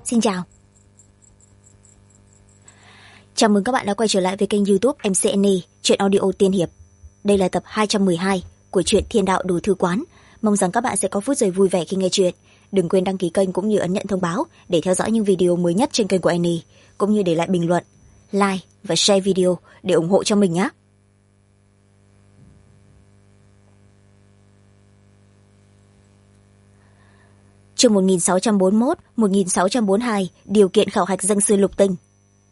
Xin chào. Chào mừng các bạn đã quay trở lại với kênh YouTube MCNE, truyện audio tiên hiệp. Đây là tập 212 của truyện Thiên Đạo Đồ Thư Quán. Mong rằng các bạn sẽ có phút giây vui vẻ khi nghe truyện. Đừng quên đăng ký kênh cũng như ấn nhận thông báo để theo dõi những video mới nhất trên kênh của Annie, cũng như để lại bình luận, like và share video để ủng hộ cho mình nhé. Chương 1641, 1642, điều kiện khảo hạch danh sư lục tinh.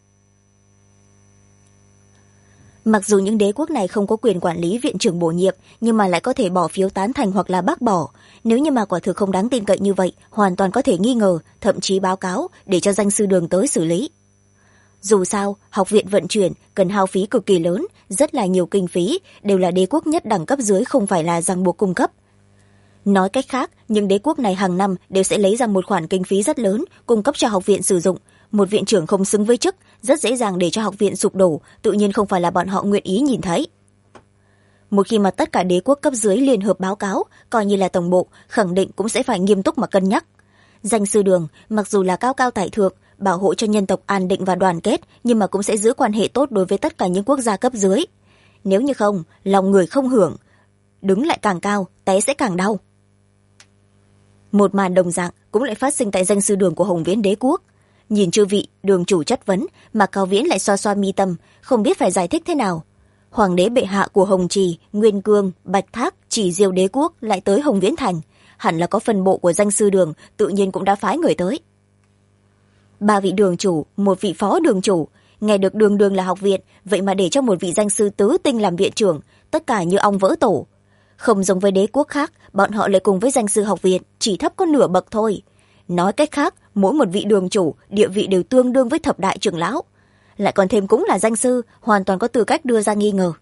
Mặc dù những đế quốc này không có quyền quản lý viện trưởng bổ nhiệm, nhưng mà lại có thể bỏ phiếu tán thành hoặc là bác bỏ. Nếu như mà quả thực không đáng tin cậy như vậy, hoàn toàn có thể nghi ngờ, thậm chí báo cáo để cho danh sư đường tới xử lý. Dù sao, học viện vận chuyển cần hao phí cực kỳ lớn, rất là nhiều kinh phí, đều là đế quốc nhất đẳng cấp dưới, không phải là ràng buộc cung cấp. Nói cách khác, những đế quốc này hàng năm đều sẽ lấy ra một khoản kinh phí rất lớn cung cấp cho học viện sử dụng. Một viện trưởng không xứng với chức, rất dễ dàng để cho học viện sụp đổ, tự nhiên không phải là bọn họ nguyện ý nhìn thấy. Một khi mà tất cả đế quốc cấp dưới liên hợp báo cáo, coi như là tổng bộ, khẳng định cũng sẽ phải nghiêm túc mà cân nhắc. Danh sư đường, mặc dù là cao cao tại thượng, bảo hộ cho nhân tộc an định và đoàn kết, nhưng mà cũng sẽ giữ quan hệ tốt đối với tất cả những quốc gia cấp dưới. Nếu như không, lòng người không hưởng, đứng lại càng cao, té sẽ càng đau. Một màn đồng dạng cũng lại phát sinh tại danh sư đường của Hồng Viễn đế quốc. Nhìn chư vị đường chủ chất vấn, mà Cao Viễn lại xoa xoa mi tâm, không biết phải giải thích thế nào. Hoàng đế bệ hạ của Hồng Trì, Nguyên Cương, Bạch Thác, Chỉ Diêu đế quốc lại tới Hồng Viễn thành, hẳn là có phân bộ của danh sư đường, tự nhiên cũng đã phái người tới. 3 vị đường chủ, 1 vị phó đường chủ, nghe được đường đường là học viện, vậy mà để cho một vị danh sư tứ tinh làm viện trưởng, tất cả như ong vỡ tổ. Không giống với đế quốc khác, bọn họ lại cùng với danh sư học viện chỉ thấp có nửa bậc thôi. Nói cách khác, mỗi một vị đường chủ địa vị đều tương đương với thập đại trưởng lão, lại còn thêm cũng là danh sư, hoàn toàn có tư cách đưa ra nghi ngờ.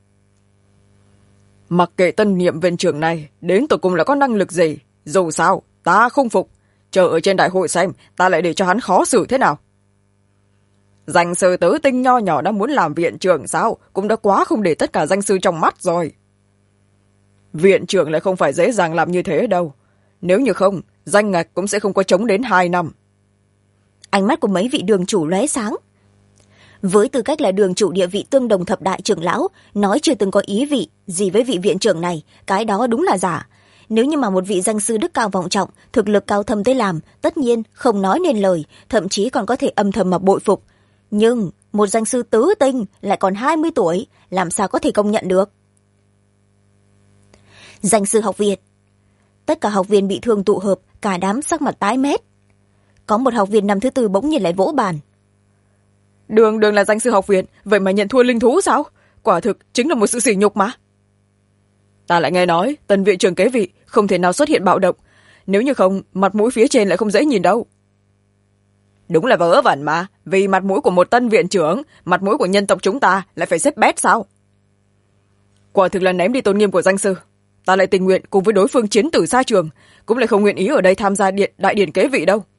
Mặc kệ tân nhiệm viện trưởng này đến tột cùng là có năng lực gì, dù sao ta không phục, chờ ở trên đại hội xem ta lại để cho hắn khó xử thế nào. Danh sư tứ tinh nho nhỏ đã muốn làm viện trưởng sao, cũng đã quá không để tất cả danh sư trong mắt rồi. Viện trưởng lại không phải dễ dàng làm như thế đâu, nếu như không danh ngạch cũng sẽ không có chống đến 2 năm. Ánh mắt của mấy vị đường chủ lóe sáng. Với tư cách là đường chủ địa vị tương đồng thập đại trưởng lão, nói chưa từng có ý vị gì với vị viện trưởng này, cái đó đúng là giả. Nếu như mà một vị danh sư đức cao vọng trọng, thực lực cao thâm tới làm, tất nhiên không nói nên lời, thậm chí còn có thể âm thầm mà bội phục. Nhưng một danh sư tứ tinh lại còn 20 tuổi, làm sao có thể công nhận được? Danh sư học viện. Tất cả học viên bị thương tụ hợp, cả đám sắc mặt tái mét. Có một học viên năm thứ 4 bỗng nhiên lại vỗ bàn. Đường là danh sư học viện, vậy mà nhận thua linh thú sao? Quả thực chính là một sự sỉ nhục mà. Ta lại nghe nói tân viện trưởng kế vị không thể nào xuất hiện bạo động, nếu như không mặt mũi phía trên lại không dễ nhìn đâu. Đúng là vớ vẩn mà, vì mặt mũi của một tân viện trưởng, mặt mũi của nhân tộc chúng ta lại phải xếp bét sao? Quả thực là ném đi tôn nghiêm của danh sư. Ta lại tình nguyện cùng với đối phương chiến tử xa trường, cũng lại không nguyện ý ở đây tham gia đại điển kế vị đâu.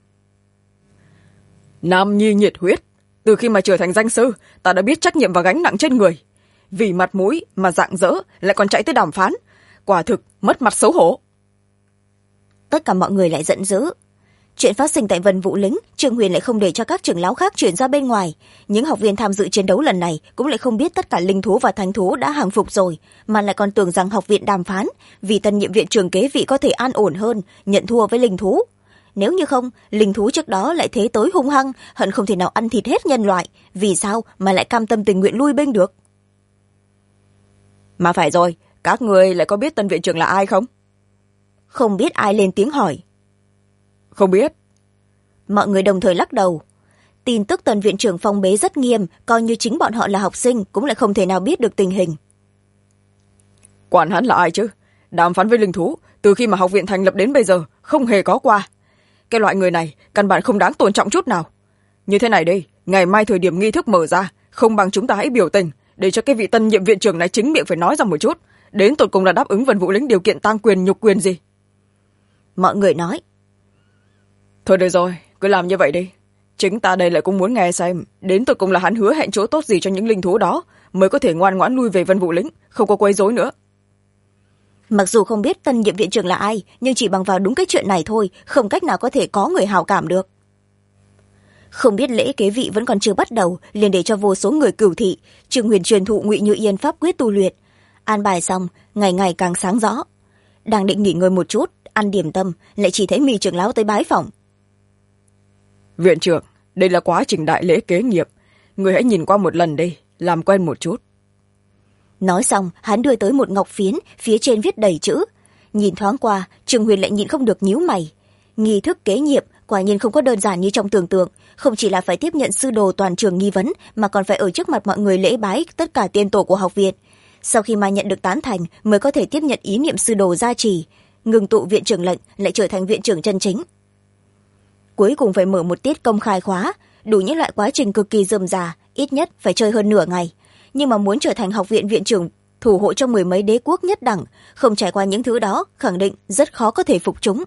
Nam nhi nhiệt huyết, từ khi mà trở thành danh sư, ta đã biết trách nhiệm và gánh nặng trên người. Vì mặt mũi mà rạng rỡ lại còn chạy tới đàm phán, quả thực mất mặt xấu hổ. Tất cả mọi người lại giận dữ. Chuyện phát sinh tại Vân Vũ Lĩnh, Trương Huyền lại không để cho các trưởng lão khác chuyển ra bên ngoài. Những học viên tham dự chiến đấu lần này cũng lại không biết tất cả linh thú và thánh thú đã hàng phục rồi, mà lại còn tưởng rằng học viện đàm phán vì tân nhiệm viện trưởng kế vị có thể an ổn hơn, nhận thua với linh thú. Nếu như không, linh thú trước đó lại thế tới hung hăng, hận không thể nào ăn thịt hết nhân loại, vì sao mà lại cam tâm tình nguyện lui binh được? Mà phải rồi, các người lại có biết tân viện trưởng là ai không? Không biết ai lên tiếng hỏi. Không biết. Mọi người đồng thời lắc đầu. Tin tức tân viện trưởng phong bế rất nghiêm, coi như chính bọn họ là học sinh cũng lại không thể nào biết được tình hình. Quản hắn là ai chứ? Đàm phán với linh thú từ khi mà học viện thành lập đến bây giờ không hề có qua. Cái loại người này căn bản không đáng tôn trọng chút nào. Như thế này đi, ngày mai thời điểm nghi thức mở ra, không bằng chúng ta hãy biểu tình để cho cái vị tân nhiệm viện trưởng này chính miệng phải nói ra một chút, đến tột cùng là đáp ứng Vân Vũ Lĩnh điều kiện tăng quyền nhục quyền gì. Mọi người nói. Thôi được rồi, cứ làm như vậy đi. Chính ta đây lại cũng muốn nghe xem đến tột cùng là hắn hứa hẹn chỗ tốt gì cho những linh thú đó mới có thể ngoan ngoãn lui về Vân Vũ Lĩnh, không có quấy rối nữa. Mặc dù không biết tân nhiệm viện trưởng là ai, nhưng chỉ bằng vào đúng cái chuyện này thôi, không cách nào có thể có người hảo cảm được. Không biết lễ kế vị vẫn còn chưa bắt đầu, liền để cho vô số người cửu thị. Trương Huyền truyền thụ Ngụy Như Yên pháp quyết tu luyện. An bài xong, ngày ngày càng sáng rõ. Đang định nghỉ ngơi một chút, ăn điểm tâm, lại chỉ thấy Mị trưởng lão tới bái phỏng. Viện trưởng, đây là quá trình đại lễ kế nghiệp. Người hãy nhìn qua một lần đi, làm quen một chút. Nói xong, hắn đưa tới một ngọc phiến, phía trên viết đầy chữ. Nhìn thoáng qua, Trương Huyền lại nhịn không được nhíu mày. Nghi thức kế nhiệm quả nhiên không có đơn giản như trong tưởng tượng, không chỉ là phải tiếp nhận sư đồ toàn trường nghi vấn, mà còn phải ở trước mặt mọi người lễ bái tất cả tiên tổ của học viện. Sau khi mà nhận được tán thành, mới có thể tiếp nhận ý niệm sư đồ gia trì, ngừng tụ viện trưởng lệnh, lại trở thành viện trưởng chân chính. Cuối cùng phải mở một tiết công khai khóa, đủ những loại quá trình cực kỳ rườm rà, ít nhất phải chơi hơn nửa ngày. Nhưng mà muốn trở thành học viện viện trưởng thủ hộ cho 10 mấy đế quốc nhất đẳng, không trải qua những thứ đó, khẳng định rất khó có thể phục chúng.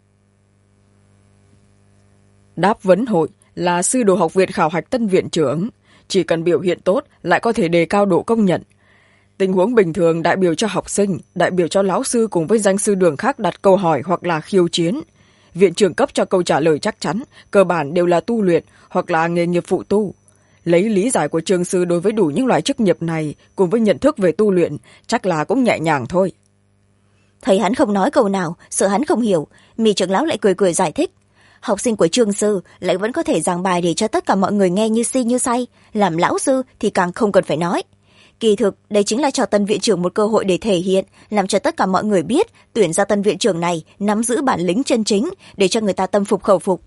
Đáp vấn hội là sư đồ học viện khảo hạch tân viện trưởng, chỉ cần biểu hiện tốt lại có thể đề cao độ công nhận. Tình huống bình thường đại biểu cho học sinh, đại biểu cho lão sư cùng với danh sư đường khác đặt câu hỏi hoặc là khiêu chiến. Viện trưởng cấp cho câu trả lời chắc chắn, cơ bản đều là tu luyện hoặc là nghề nghiệp phụ tu. Lấy lý giải của trường sư đối với đủ những loại chức nghiệp này cùng với nhận thức về tu luyện, chắc là cũng nhẹ nhàng thôi. Thấy hắn không nói câu nào, sợ hắn không hiểu, Mị trưởng lão lại cười cười giải thích. Học sinh của trường sư lại vẫn có thể giảng bài để cho tất cả mọi người nghe như si như say, làm lão sư thì càng không cần phải nói. Kỳ thực, đây chính là cho tân viện trưởng một cơ hội để thể hiện, làm cho tất cả mọi người biết tuyển ra tân viện trưởng này nắm giữ bản lĩnh chân chính, để cho người ta tâm phục khẩu phục.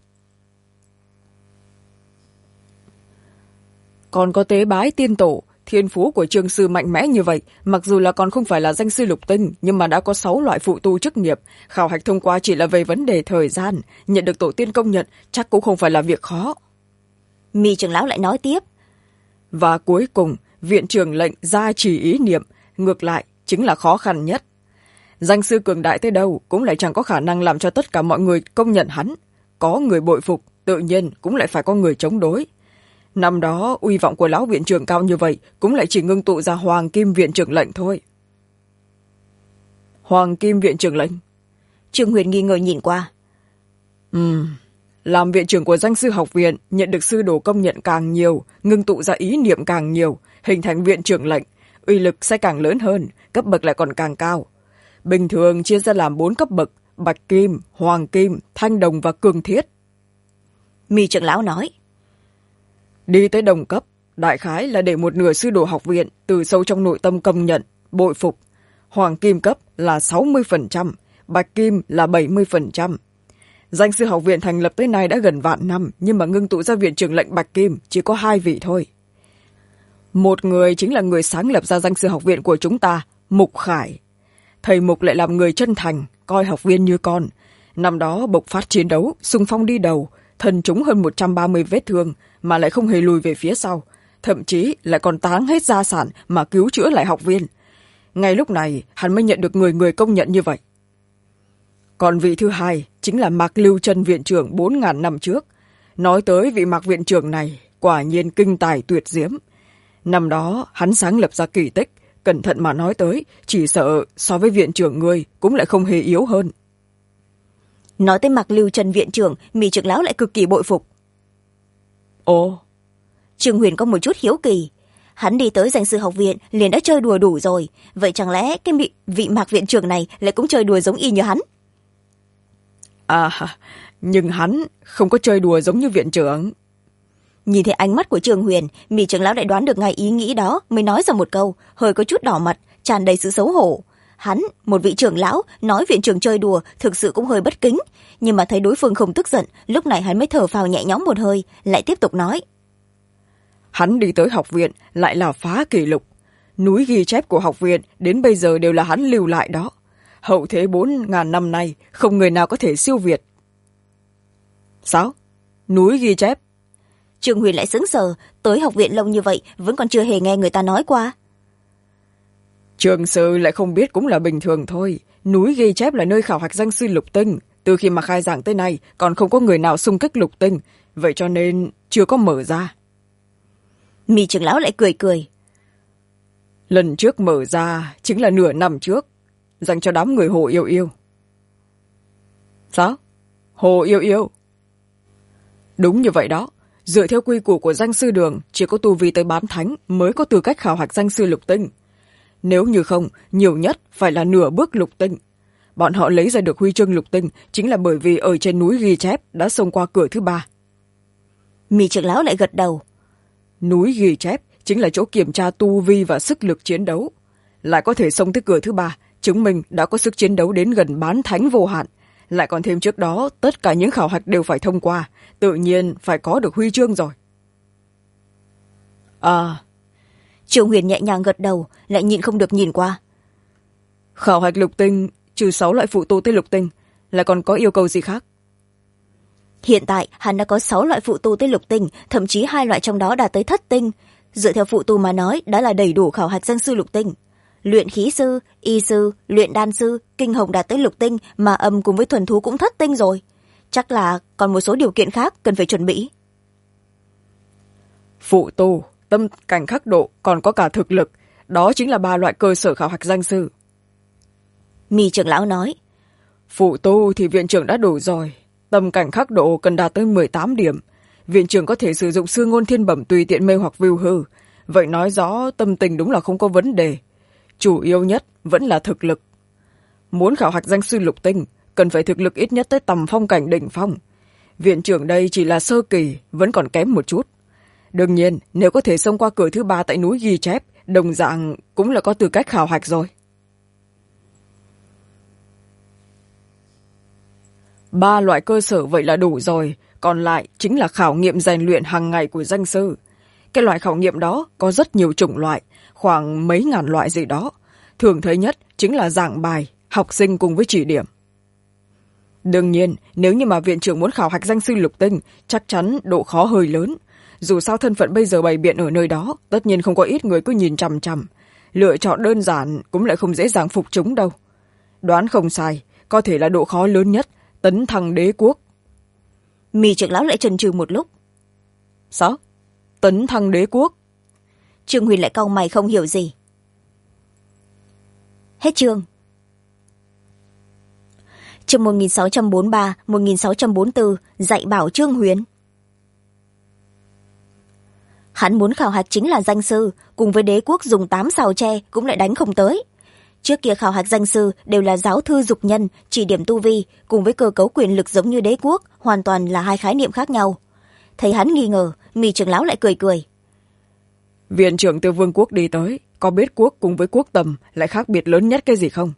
Còn có tế bái tiên tổ, thiên phú của trường sư mạnh mẽ như vậy, mặc dù là còn không phải là danh sư lục tinh, nhưng mà đã có 6 loại phụ tu chức nghiệp, khảo hạch thông qua chỉ là về vấn đề thời gian, nhận được tổ tiên công nhận chắc cũng không phải là việc khó. Mị trưởng lão lại nói tiếp. Và cuối cùng, viện trưởng lệnh gia trì ý niệm, ngược lại chính là khó khăn nhất. Danh sư cường đại tới đâu cũng lại chẳng có khả năng làm cho tất cả mọi người công nhận hắn. Có người bội phục, tự nhiên cũng lại phải có người chống đối. Năm đó, uy vọng của lão viện trưởng cao như vậy cũng lại chỉ ngưng tụ ra Hoàng Kim viện trưởng lệnh thôi. Hoàng Kim viện trưởng lệnh? Trương Huyền nghi ngờ nhìn qua. Làm viện trưởng của danh sư học viện, nhận được sư đồ công nhận càng nhiều, ngưng tụ ra ý niệm càng nhiều, hình thành viện trưởng lệnh, uy lực sẽ càng lớn hơn, cấp bậc lại còn càng cao. Bình thường chia ra làm 4 cấp bậc: Bạch Kim, Hoàng Kim, Thanh Đồng và Cường Thiết. Mị trưởng lão nói. Đi tới đồng cấp, đại khái là để một nửa sư đồ học viện từ sâu trong nội tâm công nhận, bội phục. Hoàng Kim cấp là 60%, Bạch Kim là 70%. Danh sư học viện thành lập tới nay đã gần vạn năm, nhưng mà ngưng tụ ra viện trưởng lệnh Bạch Kim chỉ có 2 vị thôi. Một người chính là người sáng lập ra danh sư học viện của chúng ta, Mục Khải. Thầy Mục lại làm người chân thành, coi học viên như con. Năm đó bộc phát chiến đấu, xung phong đi đầu, thân trúng hơn 130 vết thương mà lại không hề lùi về phía sau, thậm chí lại còn táng hết gia sản mà cứu chữa lại học viên. Ngay lúc này hắn mới nhận được người người công nhận như vậy. Còn vị thứ hai chính là Mạc Lưu Chân viện trưởng 4.000 năm trước. Nói tới vị Mạc viện trưởng này, quả nhiên kinh tài tuyệt diễm. Năm đó hắn sáng lập ra kỳ tích, cẩn thận mà nói tới, chỉ sợ so với viện trưởng ngươi cũng lại không hề yếu hơn. Nói tới Mạc Lưu Chân viện trưởng, Mị trưởng lão lại cực kỳ bội phục. Ồ. Trương Huyền có một chút hiếu kỳ. Hắn đi tới danh sư học viện liền đã chơi đùa đủ rồi, vậy chẳng lẽ cái vị Mạc viện trưởng này lại cũng chơi đùa giống y như hắn? À, nhưng hắn không có chơi đùa giống như viện trưởng. Nhìn thấy ánh mắt của Trương Huyền, Mị trưởng lão lại đoán được ngay ý nghĩ đó, mới nói ra một câu, hơi có chút đỏ mặt, tràn đầy sự xấu hổ. Hắn, một vị trưởng lão, nói viện trưởng chơi đùa thực sự cũng hơi bất kính, nhưng mà thấy đối phương không tức giận, lúc này hắn mới thở phào nhẹ nhõm một hơi, lại tiếp tục nói. Hắn đi tới học viện lại là phá kỷ lục. Núi ghi chép của học viện đến bây giờ đều là hắn lưu lại đó. Hậu thế 4.000 năm nay không người nào có thể siêu việt. Sao? Núi ghi chép? Trương Huyền lại sững sờ, tới học viện lâu như vậy vẫn còn chưa hề nghe người ta nói qua. Trường sư lại không biết cũng là bình thường thôi. Núi ghi chép là nơi khảo hạch danh sư lục tinh. Từ khi mà khai giảng tới nay còn không có người nào xung kích lục tinh, vậy cho nên chưa có mở ra. Mị trưởng lão lại cười cười. Lần trước mở ra chính là nửa năm trước, dành cho đám người Hồ Yêu Yêu. Sao? Hồ Yêu Yêu? Đúng như vậy đó. Dựa theo quy củ của danh sư đường, chỉ có tu vi tới bán thánh mới có tư cách khảo hạch danh sư lục tinh. Nếu như không, nhiều nhất phải là nửa bước lục tinh. Bọn họ lấy ra được huy chương lục tinh chính là bởi vì ở trên núi ghi chép đã xông qua cửa thứ 3. Mị trưởng lão lại gật đầu. Núi ghi chép chính là chỗ kiểm tra tu vi và sức lực chiến đấu. Lại có thể xông tới cửa thứ 3, chứng minh đã có sức chiến đấu đến gần bán thánh vô hạn. Lại còn thêm trước đó, tất cả những khảo hạch đều phải thông qua, tự nhiên phải có được huy chương rồi. Triệu Huyền nhẹ nhàng gật đầu, lại nhịn không được nhìn qua. Khảo hạch lục tinh, trừ 6 loại phụ tu tới lục tinh, lại còn có yêu cầu gì khác? Hiện tại, hắn đã có 6 loại phụ tu tới lục tinh, thậm chí 2 loại trong đó đạt tới thất tinh. Dựa theo phụ tu mà nói, đã là đầy đủ khảo hạch danh sư lục tinh. Luyện khí sư, y sư, luyện đan sư, kinh hồng đạt tới lục tinh, mà âm cùng với thuần thú cũng thất tinh rồi. Chắc là còn một số điều kiện khác cần phải chuẩn bị. Phụ tu, tâm cảnh khắc độ, còn có cả thực lực. Đó chính là 3 loại cơ sở khảo hạch danh sư. Mị trưởng lão nói. Phụ tu thì viện trưởng đã đủ rồi. Tâm cảnh khắc độ cần đạt tới 18 điểm. Viện trưởng có thể sử dụng sư ngôn thiên bẩm tùy tiện mê hoặc vưu hư. Vậy nói rõ tâm tình đúng là không có vấn đề. Chủ yếu nhất vẫn là thực lực. Muốn khảo hạch danh sư lục tinh, cần phải thực lực ít nhất tới tầm phong cảnh đỉnh phong. Viện trưởng đây chỉ là sơ kỳ, vẫn còn kém một chút. Đương nhiên, nếu có thể xông qua cửa thứ 3 tại núi ghi chép, đồng dạng cũng là có tư cách khảo hạch rồi. 3 loại cơ sở vậy là đủ rồi, còn lại chính là khảo nghiệm rèn luyện hàng ngày của danh sư. Cái loại khảo nghiệm đó có rất nhiều chủng loại, khoảng mấy ngàn loại gì đó. Thường thấy nhất chính là giảng bài, học sinh cùng với chỉ điểm. Đương nhiên, nếu như mà viện trưởng muốn khảo hạch danh sư lục tinh, chắc chắn độ khó hơi lớn. Dù sao thân phận bây giờ bày biện ở nơi đó, tất nhiên không có ít người cứ nhìn chằm chằm. Lựa chọn đơn giản cũng lại không dễ dàng phục chúng đâu. Đoán không sai, có thể là độ khó lớn nhất, tấn thăng đế quốc. Mị trưởng lão lại chần chừ một lúc. Sao? Tấn thăng đế quốc? Trương Huyền lại cau mày không hiểu gì. Hết chương. Chương 1643-1644 dạy bảo Trương Huyền. Hắn muốn khảo hạch chính là danh sư, cùng với đế quốc dùng 8 sào tre cũng lại đánh không tới. Trước kia khảo hạch danh sư đều là giáo thư dục nhân, chỉ điểm tu vi, cùng với cơ cấu quyền lực giống như đế quốc, hoàn toàn là 2 khái niệm khác nhau. Thấy hắn nghi ngờ, Mị trưởng lão lại cười cười. Viện trưởng từ vương quốc đi tới, có biết quốc cùng với quốc tầm lại khác biệt lớn nhất cái gì không?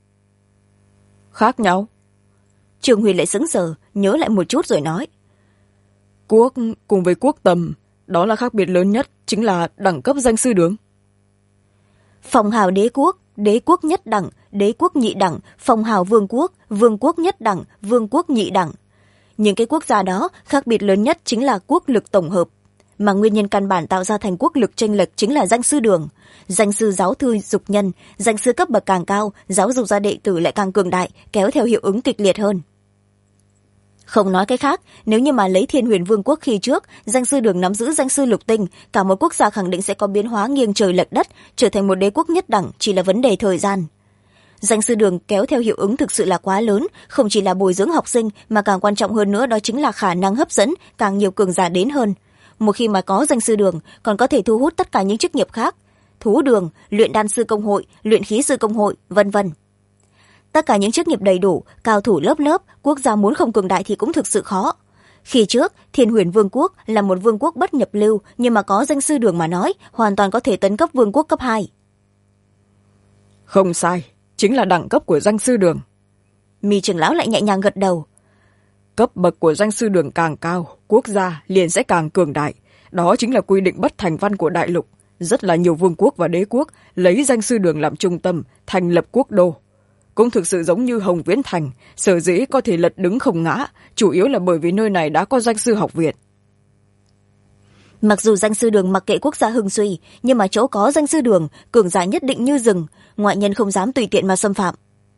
Khác nhau? Trương Huyền lại sững sờ, nhớ lại một chút rồi nói. Quốc cùng với quốc tầm, đó là khác biệt lớn nhất, chính là đẳng cấp danh sư đường. Phong hào đế quốc nhất đẳng, đế quốc nhị đẳng, phong hào vương quốc nhất đẳng, vương quốc nhị đẳng. Những cái quốc gia đó khác biệt lớn nhất chính là quốc lực tổng hợp. Mà nguyên nhân căn bản tạo ra thành quốc lực chênh lệch chính là danh sư đường. Danh sư giáo thư dục nhân, danh sư cấp bậc càng cao, giáo dục ra đệ tử lại càng cường đại, kéo theo hiệu ứng kịch liệt hơn. Không nói cái khác, nếu như mà lấy Thiên Huyền Vương quốc khi trước, danh sư đường nắm giữ danh sư lục tinh, cả một quốc gia khẳng định sẽ có biến hóa nghiêng trời lệch đất, trở thành một đế quốc nhất đẳng, chỉ là vấn đề thời gian. Danh sư đường kéo theo hiệu ứng thực sự là quá lớn, không chỉ là bồi dưỡng học sinh, mà càng quan trọng hơn nữa đó chính là khả năng hấp dẫn càng nhiều cường giả đến hơn. Một khi mà có danh sư đường, còn có thể thu hút tất cả những chức nghiệp khác, thú đường, luyện đan sư công hội, luyện khí sư công hội, vân vân. Tất cả những chức nghiệp đầy đủ, cao thủ lớp lớp, quốc gia muốn không cường đại thì cũng thực sự khó. Khi trước, Thiên Huyền Vương quốc là một vương quốc bất nhập lưu, nhưng mà có danh sư đường mà nói, hoàn toàn có thể tấn cấp vương quốc cấp 2. Không sai, chính là đẳng cấp của danh sư đường. Mị trưởng lão lại nhẹ nhàng gật đầu. Cấp bậc của danh sư đường càng cao, quốc gia liền sẽ càng cường đại. Đó chính là quy định bất thành văn của đại lục. Rất là nhiều vương quốc và đế quốc lấy danh sư đường làm trung tâm, thành lập quốc đô. Cũng thực sự giống như Hồng Viễn Thành, sở dĩ có thể lật đứng không ngã, chủ yếu là bởi vì nơi này đã có danh sư học viện. Mặc dù danh sư đường mặc kệ quốc gia hưng suy, nhưng mà chỗ có danh sư đường, cường giả nhất định như rừng, ngoại nhân không dám tùy tiện mà xâm phạm.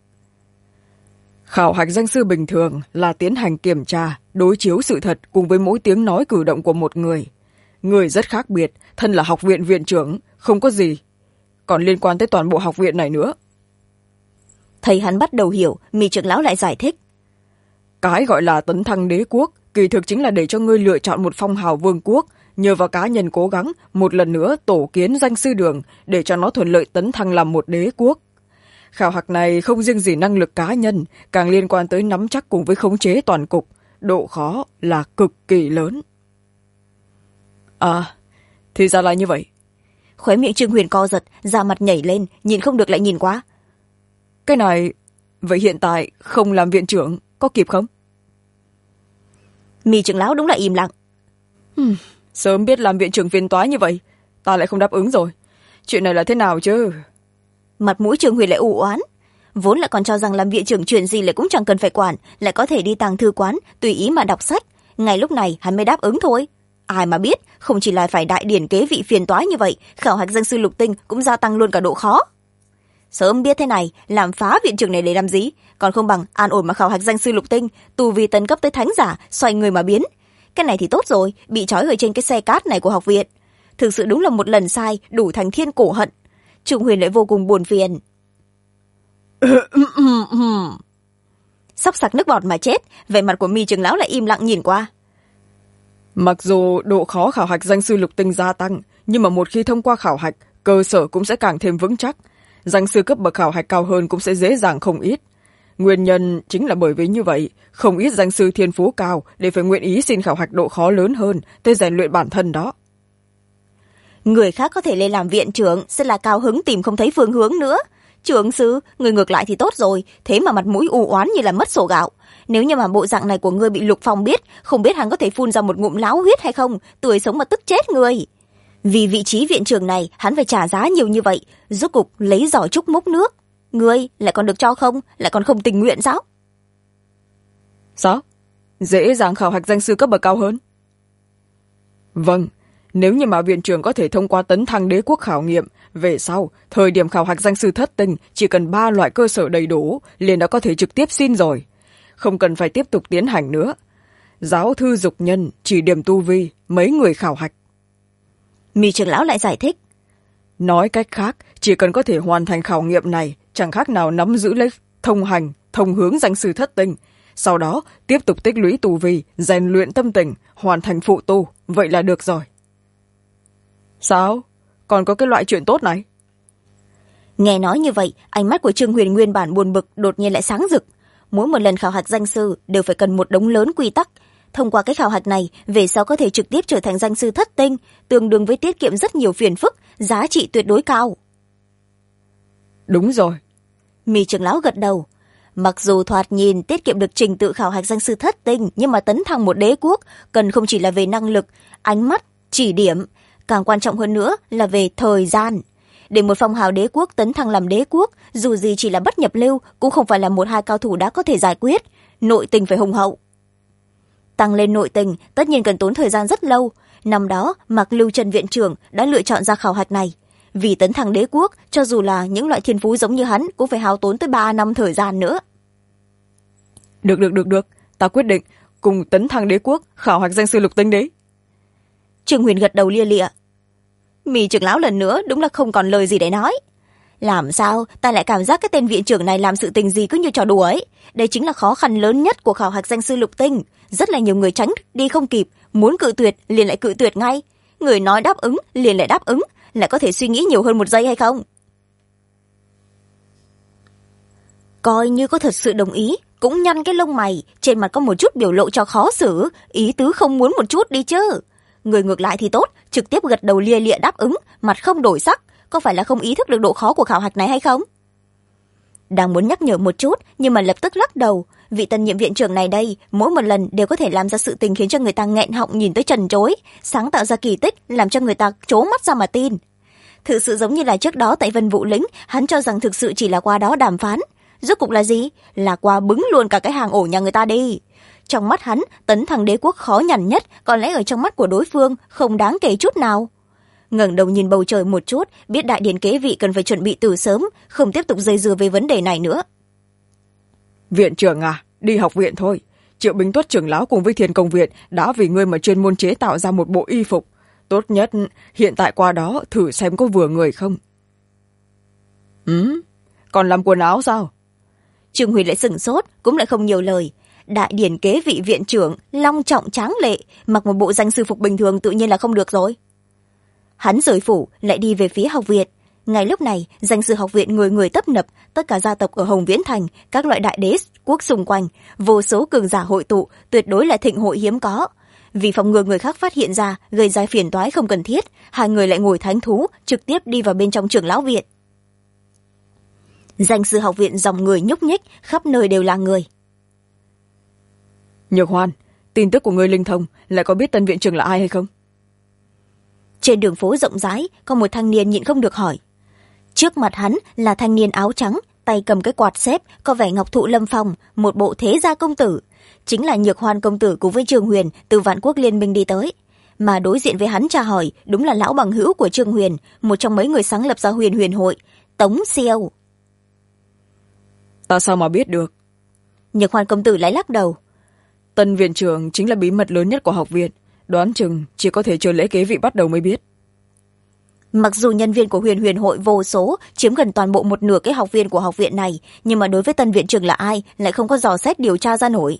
Khảo hạch danh sư bình thường là tiến hành kiểm tra, đối chiếu sự thật cùng với mỗi tiếng nói cử động của một người. Người rất khác biệt, thân là học viện viện trưởng, không có gì. Còn liên quan tới toàn bộ học viện này nữa. Thấy hắn bắt đầu hiểu, Mị trưởng lão lại giải thích. Cái gọi là tấn thăng đế quốc, kỳ thực chính là để cho ngươi lựa chọn một phong hào vương quốc, nhờ vào cá nhân cố gắng một lần nữa tổ kiến danh sư đường để cho nó thuận lợi tấn thăng làm một đế quốc. Khảo hạch này không riêng gì năng lực cá nhân, càng liên quan tới nắm chắc cùng với khống chế toàn cục, độ khó là cực kỳ lớn. À, thì ra là như vậy. Khóe miệng Trương Huyền co giật, da mặt nhảy lên, nhìn không được lại nhìn quá. Cái này, vậy hiện tại không làm viện trưởng có kịp không? Mi trưởng lão đúng là im lặng. Sớm biết làm viện trưởng phiền toái như vậy, ta lại không đáp ứng rồi. Chuyện này là thế nào chứ? Mặt mũi Trương Huyền lại u oán. Vốn lại còn cho rằng làm viện trưởng chuyện gì lại cũng chẳng cần phải quản, lại có thể đi tàng thư quán tùy ý mà đọc sách. Ngay lúc này hắn mới đáp ứng thôi. Ai mà biết, không chỉ là phải đại điển kế vị phiền toái như vậy, khảo hạch danh sư lục tinh cũng gia tăng luôn cả độ khó. Sớm biết thế này, làm phá viện trưởng này để làm gì? Còn không bằng an ổn mà khảo hạch danh sư lục tinh, tu vi tấn cấp tới thánh giả, xoay người mà biến. Cái này thì tốt rồi, bị trói ở trên cái xe cát này của học viện. Thực sự đúng là một lần sai, đủ thành thiên cổ hận. Trương Huyền lại vô cùng buồn phiền. Sắp sặc nước bọt mà chết, vẻ mặt của Mi trưởng lão lại im lặng nhìn qua. Mặc dù độ khó khảo hạch danh sư lục tinh gia tăng, nhưng mà một khi thông qua khảo hạch, cơ sở cũng sẽ càng thêm vững chắc. Danh sư cấp bậc khảo hạch cao hơn cũng sẽ dễ dàng không ít. Nguyên nhân chính là bởi vì như vậy, không ít danh sư thiên phú cao để phải nguyện ý xin khảo hạch độ khó lớn hơn, tới rèn luyện bản thân đó. Người khác có thể lên làm viện trưởng sẽ là cao hứng tìm không thấy phương hướng nữa. Trưởng sư, người ngược lại thì tốt rồi, thế mà mặt mũi u oán như là mất sổ gạo. Nếu như mà bộ dạng này của ngươi bị Lục Phong biết, không biết hắn có thể phun ra một ngụm láo huyết hay không, tươi sống mà tức chết người. Vì vị trí viện trưởng này, hắn phải trả giá nhiều như vậy, rốt cục lấy giỏ trúc múc nước. Ngươi lại còn được cho không, lại còn không tình nguyện sao? Sao? Dễ dàng khảo hạch danh sư cấp bậc cao hơn? Vâng, nếu như mà viện trưởng có thể thông qua tấn thăng đế quốc khảo nghiệm, về sau, thời điểm khảo hạch danh sư thất tinh chỉ cần 3 loại cơ sở đầy đủ, liền đã có thể trực tiếp xin rồi. Không cần phải tiếp tục tiến hành nữa. Giáo thư dục nhân, chỉ điểm tu vi, mấy người khảo hạch. Mi trưởng lão lại giải thích. Nói cách khác, chỉ cần có thể hoàn thành khảo nghiệm này, chẳng khác nào nắm giữ lấy thông hành, thông hướng danh sư thất tinh. Sau đó, tiếp tục tích lũy tu vi, rèn luyện tâm tình, hoàn thành phụ tu, vậy là được rồi. Sao? Còn có cái loại chuyện tốt này? Nghe nói như vậy, ánh mắt của Trương Huyền nguyên bản buồn bực đột nhiên lại sáng rực. Mỗi một lần khảo hạch danh sư đều phải cần một đống lớn quy tắc. Thông qua cái khảo hạch này, về sau có thể trực tiếp trở thành danh sư thất tinh, tương đương với tiết kiệm rất nhiều phiền phức, giá trị tuyệt đối cao. Đúng rồi. Mi trưởng lão gật đầu. Mặc dù thoạt nhìn tiết kiệm được trình tự khảo hạch danh sư thất tinh, nhưng mà tấn thăng một đế quốc cần không chỉ là về năng lực, ánh mắt, chỉ điểm, càng quan trọng hơn nữa là về thời gian. Để một phong hào đế quốc tấn thăng làm đế quốc, dù gì chỉ là bất nhập lưu, cũng không phải là 1-2 cao thủ đã có thể giải quyết. Nội tình phải hùng hậu. Tăng lên nội tình tất nhiên cần tốn thời gian rất lâu. Năm đó, Mạc Lưu Trần viện trưởng đã lựa chọn ra khảo hạch này. Vì tấn thăng đế quốc, cho dù là những loại thiên phú giống như hắn cũng phải hao tốn tới 3 năm thời gian nữa. Được, ta quyết định cùng tấn thăng đế quốc khảo hạch danh sư lục tinh đấy. Trương Huyền gật đầu lia lịa. Mi trưởng lão lần nữa đúng là không còn lời gì để nói. Làm sao ta lại cảm giác cái tên viện trưởng này làm sự tình gì cứ như trò đùa ấy. Đây chính là khó khăn lớn nhất của khảo hạch danh sư lục tinh. Rất là nhiều người tránh đi không kịp, muốn cự tuyệt liền lại cự tuyệt ngay. Người nói đáp ứng liền lại đáp ứng, lại có thể suy nghĩ nhiều hơn 1 giây hay không? Coi như có thật sự đồng ý, cũng nhăn cái lông mày, trên mặt có một chút biểu lộ cho khó xử, ý tứ không muốn một chút đi chứ. Người ngược lại thì tốt, trực tiếp gật đầu lia lịa đáp ứng, mặt không đổi sắc, có phải là không ý thức được độ khó của khảo hạch này hay không? Đang muốn nhắc nhở một chút, nhưng mà lập tức lắc đầu. Vị tân nhiệm viện trưởng này đây, mỗi một lần đều có thể làm ra sự tình khiến cho người ta nghẹn họng nhìn tới trần trối, sáng tạo ra kỳ tích, làm cho người ta trố mắt ra mà tin. Thực sự giống như là trước đó tại Vân Vũ Lĩnh, hắn cho rằng thực sự chỉ là qua đó đàm phán. Rốt cục là gì? Là qua bứng luôn cả cái hàng ổ nhà người ta đi. Trong mắt hắn, tấn thăng đế quốc khó nhằn nhất, còn lẽ ở trong mắt của đối phương không đáng kể chút nào. Ngẩng đầu nhìn bầu trời một chút, biết đại điển kế vị cần phải chuẩn bị từ sớm, không tiếp tục dây dưa về vấn đề này nữa. Viện trưởng à, đi học viện thôi. Triệu Bính Tuất trưởng lão cùng với Thiên Công viện đã vì ngươi mà chuyên môn chế tạo ra một bộ y phục. Tốt nhất hiện tại qua đó thử xem có vừa người không. Còn làm quần áo sao? Trương Huy lại sửng sốt, cũng lại không nhiều lời. đại điển kế vị viện trưởng long trọng tráng lệ, mặc một bộ danh sư phục bình thường tự nhiên là không được rồi. Hắn rời phủ lại đi về phía học viện. Ngay lúc này danh sư học viện người người tấp nập, tất cả gia tộc ở Hồng Viễn Thành, các loại đại đế quốc xung quanh, vô số cường giả hội tụ, tuyệt đối là thịnh hội hiếm có. Vì phòng ngừa người khác phát hiện ra gây ra phiền toái không cần thiết, hai người lại ngồi thánh thú trực tiếp đi vào bên trong trưởng lão viện. Danh sư học viện dòng người nhúc nhích, khắp nơi đều là người. Nhược Hoan, tin tức của người linh thông, lại có biết tân viện trưởng là ai hay không? Trên đường phố rộng rãi có một thanh niên nhịn không được hỏi. Trước mặt hắn là thanh niên áo trắng, tay cầm cái quạt xếp, có vẻ ngọc thụ lâm phong, một bộ thế gia công tử. Chính là Nhược Hoan công tử cùng với Trương Huyền từ Vạn Quốc Liên minh đi tới. Mà đối diện với hắn tra hỏi đúng là lão bằng hữu của Trương Huyền, một trong mấy người sáng lập ra Huyền Huyền hội, Tống Siêu. Ta sao mà biết được? Nhược Hoan công tử lại lắc đầu. Tân viện trưởng chính là bí mật lớn nhất của học viện, đoán chừng chỉ có thể chờ lễ kế vị bắt đầu mới biết. Mặc dù nhân viên của Huyền Huyền hội vô số, chiếm gần toàn bộ một nửa cái học viên của học viện này, nhưng mà đối với tân viện trưởng là ai lại không có dò xét điều tra ra nổi.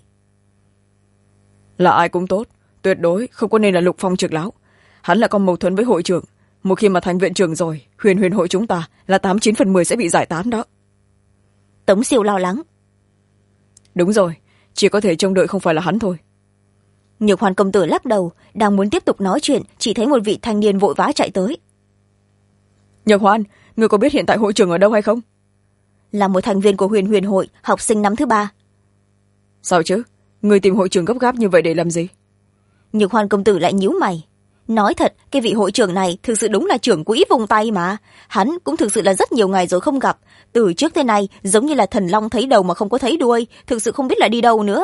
Là ai cũng tốt, tuyệt đối không có nên là Lục Phong trưởng lão. Hắn là con mâu thuẫn với hội trưởng, một khi mà thành viện trưởng rồi, Huyền Huyền hội chúng ta là 89/10 sẽ bị giải tán đó. Tống Siêu lo lắng. Đúng rồi, chỉ có thể trông đợi không phải là hắn thôi. Nhược Hoan công tử lắc đầu, đang muốn tiếp tục nói chuyện, chỉ thấy một vị thanh niên vội vã chạy tới. Nhược Hoan, người có biết hiện tại hội trưởng ở đâu hay không? Là một thành viên của Huyền Huyền hội, học sinh năm thứ 3. Sao chứ? Người tìm hội trưởng gấp gáp như vậy để làm gì? Nhược Hoan công tử lại nhíu mày. Nói thật, cái vị hội trưởng này thực sự đúng là trưởng quỹ vùng tay mà. Hắn cũng thực sự là rất nhiều ngày rồi không gặp. Từ trước tới nay, giống như là thần long thấy đầu mà không có thấy đuôi, thực sự không biết là đi đâu nữa.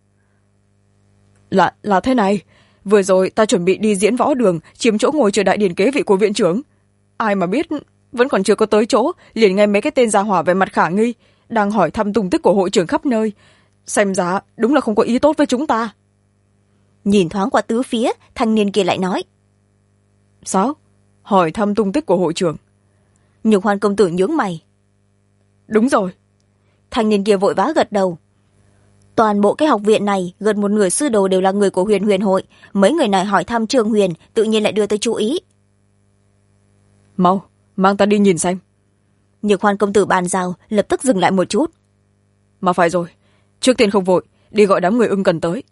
Là thế này, vừa rồi ta chuẩn bị đi diễn võ đường, chiếm chỗ ngồi chờ đại điển kế vị của viện trưởng. Ai mà biết, vẫn còn chưa có tới chỗ, liền nghe mấy cái tên gia hỏa về mặt khả nghi, đang hỏi thăm tung tích của hội trưởng khắp nơi. Xem ra đúng là không có ý tốt với chúng ta. Nhìn thoáng qua tứ phía, thanh niên kia lại nói. Sao? Hỏi thăm tung tích của hội trưởng? Nhược Hoan công tử nhướng mày. Đúng rồi. Thanh niên kia vội vã gật đầu. Toàn bộ cái học viện này, gần một nửa sư đồ đều là người của Huyền Huyền hội. Mấy người này hỏi thăm Trương Huyền, tự nhiên lại đưa tới chú ý. Mau, mang ta đi nhìn xem. Nhược Hoan công tử bàn giao, lập tức dừng lại một chút. Mà phải rồi, trước tiên không vội, đi gọi đám người ưng cần tới.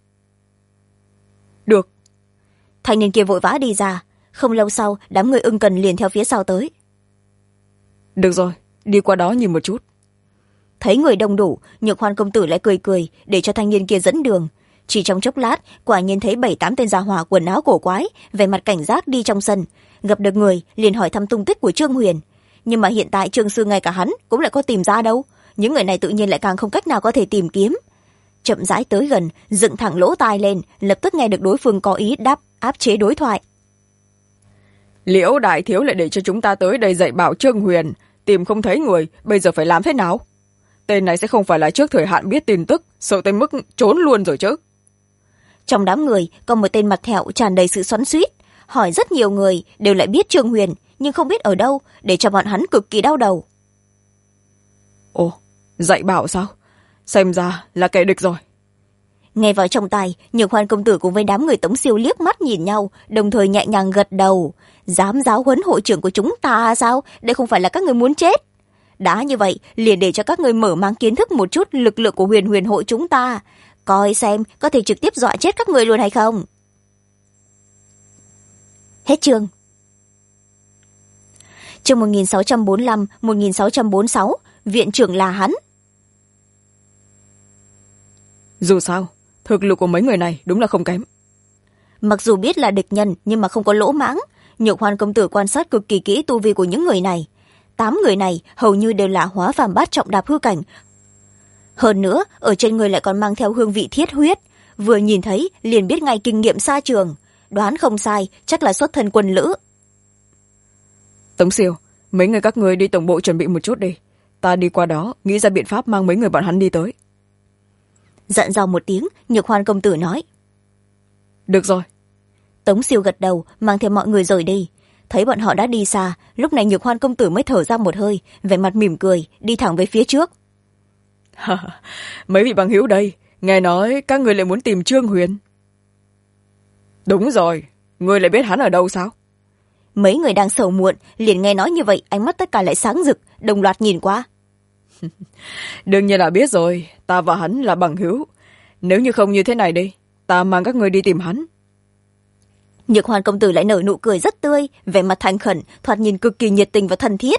Được. Thanh niên kia vội vã đi ra. Không lâu sau, đám người ưng cần liền theo phía sau tới. Được rồi, đi qua đó nhìn một chút. Thấy người đông đủ, Nhược Hoan công tử lại cười cười, để cho thanh niên kia dẫn đường. Chỉ trong chốc lát, quả nhiên thấy 7-8 tên gia hỏa quần áo cổ quái, vẻ mặt cảnh giác đi trong sân. Gặp được người, liền hỏi thăm tung tích của Trương Huyền. Nhưng mà hiện tại Trương sư ngay cả hắn cũng lại có tìm ra đâu. Những người này tự nhiên lại càng không cách nào có thể tìm kiếm. Chậm rãi tới gần, dựng thẳng lỗ tai lên, lập tức nghe được đối phương có ý áp chế đối thoại. Liễu đại thiếu lại để cho chúng ta tới đây dạy bảo Trương Huyền, tìm không thấy người, bây giờ phải làm thế nào? Tên này sẽ không phải là trước thời hạn biết tin tức, sợ tới mức trốn luôn rồi chứ. Trong đám người có một tên mặt thẹo tràn đầy sự xoắn xuýt, hỏi rất nhiều người đều lại biết Trương Huyền, nhưng không biết ở đâu, để cho bọn hắn cực kỳ đau đầu. Ồ, dạy bảo sao? Xem ra là kẻ địch rồi. Nghe vào trong tai, Nhược Hoan công tử cùng với đám người Tống Siêu liếc mắt nhìn nhau, đồng thời nhẹ nhàng gật đầu. Dám giáo huấn hội trưởng của chúng ta sao? Đây không phải là các người muốn chết. Đã như vậy, liền để cho các người mở mang kiến thức một chút lực lượng của Huyền Huyền hội chúng ta. Coi xem có thể trực tiếp dọa chết các người luôn hay không. Hết chương. Chương 1645-1646, viện trưởng là hắn. Dù sao, thực lực của mấy người này đúng là không kém. Mặc dù biết là địch nhân nhưng mà không có lỗ mãng. Nhược Hoan công tử quan sát cực kỳ kỹ tu vi của những người này. 8 người này hầu như đều là hóa phàm bát trọng đạp hư cảnh. Hơn nữa, ở trên người lại còn mang theo hương vị thiết huyết. Vừa nhìn thấy liền biết ngay kinh nghiệm xa trường. Đoán không sai, chắc là xuất thân quân lữ. Tống Siêu, mấy người các ngươi đi tổng bộ chuẩn bị một chút đi. Ta đi qua đó, nghĩ ra biện pháp mang mấy người bọn hắn đi tới. Dặn dò một tiếng, Nhược Hoan công tử nói. Được rồi. Tống Siêu gật đầu, mang theo mọi người rời đi. Thấy bọn họ đã đi xa, lúc này Nhược Hoan công tử mới thở ra một hơi, vẻ mặt mỉm cười, đi thẳng về phía trước. Mấy vị bằng hữu đây, nghe nói các người lại muốn tìm Trương Huyền. Đúng rồi, ngươi lại biết hắn ở đâu sao? Mấy người đang sầu muộn liền nghe nói như vậy, ánh mắt tất cả lại sáng rực, đồng loạt nhìn qua. Đương nhiên là biết rồi, ta và hắn là bằng hữu. Nếu như không như thế này đi, ta mang các người đi tìm hắn. Nhược Hoàn công tử lại nở nụ cười rất tươi, vẻ mặt thành khẩn, thoạt nhìn cực kỳ nhiệt tình và thân thiết.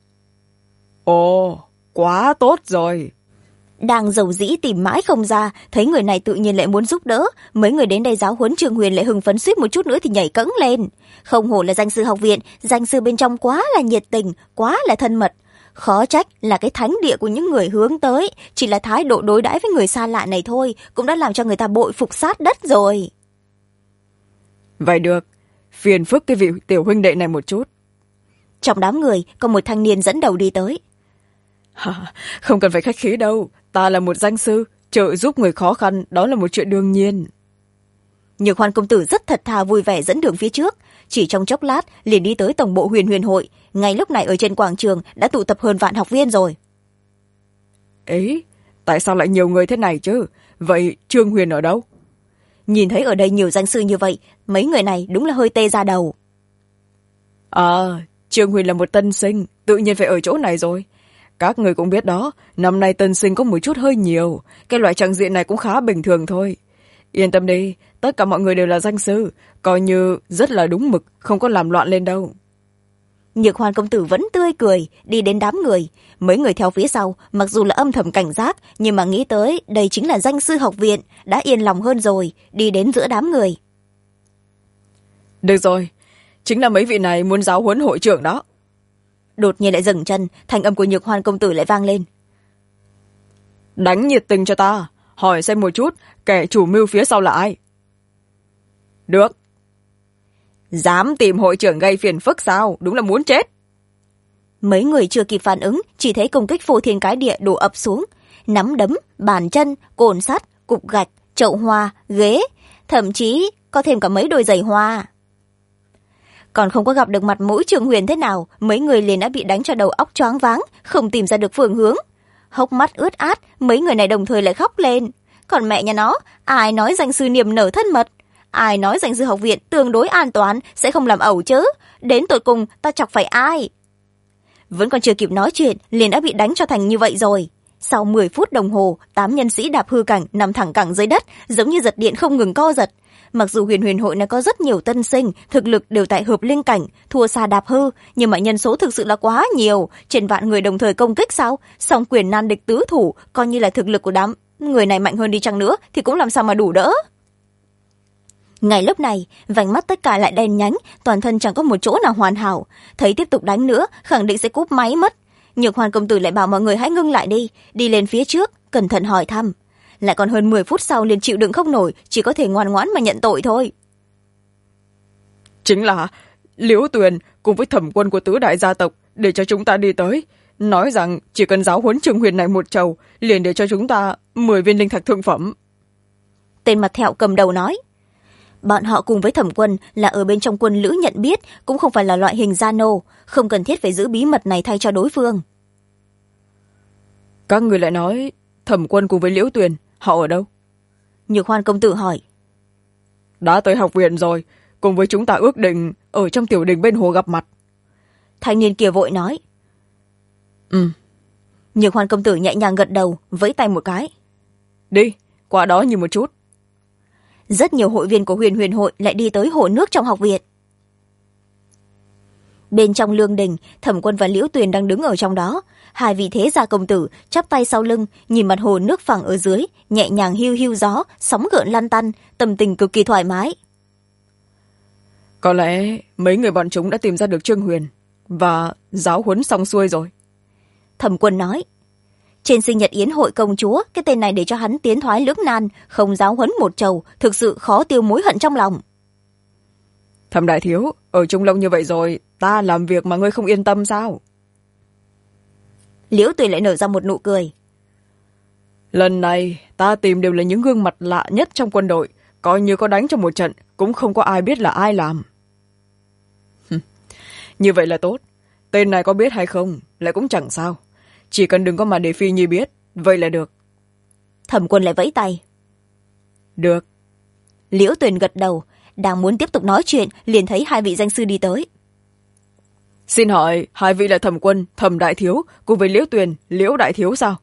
Ồ, quá tốt rồi. Đang dầu dĩ tìm mãi không ra, thấy người này tự nhiên lại muốn giúp đỡ. Mấy người đến đây giáo huấn Trương Huyền lại hưng phấn suýt một chút nữa thì nhảy cẫng lên. Không hổ là danh sư học viện, danh sư bên trong quá là nhiệt tình, quá là thân mật. Khó trách là cái thánh địa của những người hướng tới, chỉ là thái độ đối đãi với người xa lạ này thôi cũng đã làm cho người ta bội phục sát đất rồi. Vậy được, phiền phức cái vị tiểu huynh đệ này một chút. Trong đám người có một thanh niên dẫn đầu đi tới. Không cần phải khách khí đâu, ta là một danh sư, trợ giúp người khó khăn đó là một chuyện đương nhiên. Nhược Hoan công tử rất thật thà vui vẻ dẫn đường phía trước, chỉ trong chốc lát liền đi tới tổng bộ Huyền Huyền hội. Ngay lúc này ở trên quảng trường đã tụ tập hơn vạn học viên rồi. Ấy, tại sao lại nhiều người thế này chứ? Vậy Trương Huyền ở đâu? Nhìn thấy ở đây nhiều danh sư như vậy, mấy người này đúng là hơi tê ra đầu. Trương Huyền là một tân sinh, tự nhiên phải ở chỗ này rồi. Các người cũng biết đó, năm nay tân sinh có một chút hơi nhiều, cái loại trang diện này cũng khá bình thường thôi. Yên tâm đi, tất cả mọi người đều là danh sư, coi như rất là đúng mực, không có làm loạn lên đâu. Nhược Hoàn công tử vẫn tươi cười đi đến đám người. Mấy người theo phía sau mặc dù là âm thầm cảnh giác, nhưng mà nghĩ tới đây chính là danh sư học viện, đã yên lòng hơn rồi, đi đến giữa đám người. Được rồi, chính là mấy vị này muốn giáo huấn hội trưởng đó. Đột nhiên lại dừng chân, thanh âm của Nhược Hoàn công tử lại vang lên. Đánh nhiệt tình cho ta, hỏi xem một chút kẻ chủ mưu phía sau là ai. Được. Dám tìm hội trưởng gây phiền phức sao, đúng là muốn chết. Mấy người chưa kịp phản ứng, chỉ thấy công kích phô thiên cái địa đổ ập xuống. Nắm đấm, bàn chân, cồn sắt, cục gạch, chậu hoa, ghế, thậm chí có thêm cả mấy đôi giày hoa. Còn không có gặp được mặt mũi Trương Huyền thế nào, mấy người liền đã bị đánh cho đầu óc choáng váng, không tìm ra được phương hướng. Hốc mắt ướt át, mấy người này đồng thời lại khóc lên. Còn mẹ nhà nó, ai nói danh sư niềm nở thân mật, ai nói danh sư học viện tương đối an toàn sẽ không làm ẩu chứ, đến tột cùng ta chọc phải ai. Vẫn còn chưa kịp nói chuyện liền đã bị đánh cho thành như vậy rồi. Sau 10 phút đồng hồ, 8 nhân sĩ đạp hư cảnh nằm thẳng cẳng dưới đất, giống như giật điện không ngừng co giật. Mặc dù Huyền Huyền hội này có rất nhiều tân sinh, thực lực đều tại hợp linh cảnh, thua xa đạp hư, nhưng mà nhân số thực sự là quá nhiều, trên vạn người đồng thời công kích sao? Song quyền nan địch tứ thủ, coi như là thực lực của đám người này mạnh hơn đi chăng nữa thì cũng làm sao mà đủ đỡ. Ngay lúc này, vành mắt tất cả lại đen nhánh, toàn thân chẳng có một chỗ nào hoàn hảo, thấy tiếp tục đánh nữa khẳng định sẽ cúp máy mất. Nhược Hoàn công tử lại bảo mọi người hãy ngưng lại đi lên phía trước cẩn thận hỏi thăm. Lại còn hơn 10 phút sau liền chịu đựng không nổi, chỉ có thể ngoan ngoãn mà nhận tội thôi. Chính là Liễu Tuyền cùng với thẩm quân của tứ đại gia tộc để cho chúng ta đi tới, nói rằng chỉ cần giáo huấn Trương Huyền này một trầu liền để cho chúng ta 10 viên linh thạch thượng phẩm. Tên mặt thẹo cầm đầu nói. Bọn họ cùng với thẩm quân là ở bên trong quân lữ nhận biết, cũng không phải là loại hình gia nô, không cần thiết phải giữ bí mật này thay cho đối phương. Các người lại nói thẩm quân cùng với Liễu Tuyền họ ở đâu? Nhược Hoan công tử hỏi. Đã tới học viện rồi, cùng với chúng ta ước định ở trong tiểu đình bên hồ gặp mặt. Thanh niên kia vội nói. Nhược Hoan công tử nhẹ nhàng gật đầu, vẫy tay một cái. Đi, qua đó nhìn một chút. Rất nhiều hội viên của Huyền Huyền hội lại đi tới hồ nước trong học viện. Bên trong lương đình, thẩm quân và Liễu Tuyền đang đứng ở trong đó. Hai vị thế gia công tử chắp tay sau lưng, nhìn mặt hồ nước phẳng ở dưới, nhẹ nhàng hiu hiu gió, sóng gợn lăn tăn, tâm tình cực kỳ thoải mái. Có lẽ mấy người bọn chúng đã tìm ra được Trương Huyền và giáo huấn xong xuôi rồi. Thẩm quân nói. Trên sinh nhật yến hội công chúa, cái tên này để cho hắn tiến thoái lưỡng nan, không giáo huấn một trầu, thực sự khó tiêu mối hận trong lòng. Thẩm đại thiếu, ở chung lâu như vậy rồi, ta làm việc mà ngươi không yên tâm sao? Liễu Tuyền lại nở ra một nụ cười. Lần này ta tìm đều là những gương mặt lạ nhất trong quân đội, coi như có đánh trong một trận cũng không có ai biết là ai làm. Như vậy là tốt, tên này có biết hay không lại cũng chẳng sao, chỉ cần đừng có mà để Phi Nhi biết, vậy là được. Thẩm quân lại vẫy tay. Được. Liễu Tuyền gật đầu, đang muốn tiếp tục nói chuyện liền thấy hai vị danh sư đi tới. Xin hỏi hai vị là Thẩm Quân, Thẩm đại thiếu cùng với Liễu Tuyền, Liễu đại thiếu sao?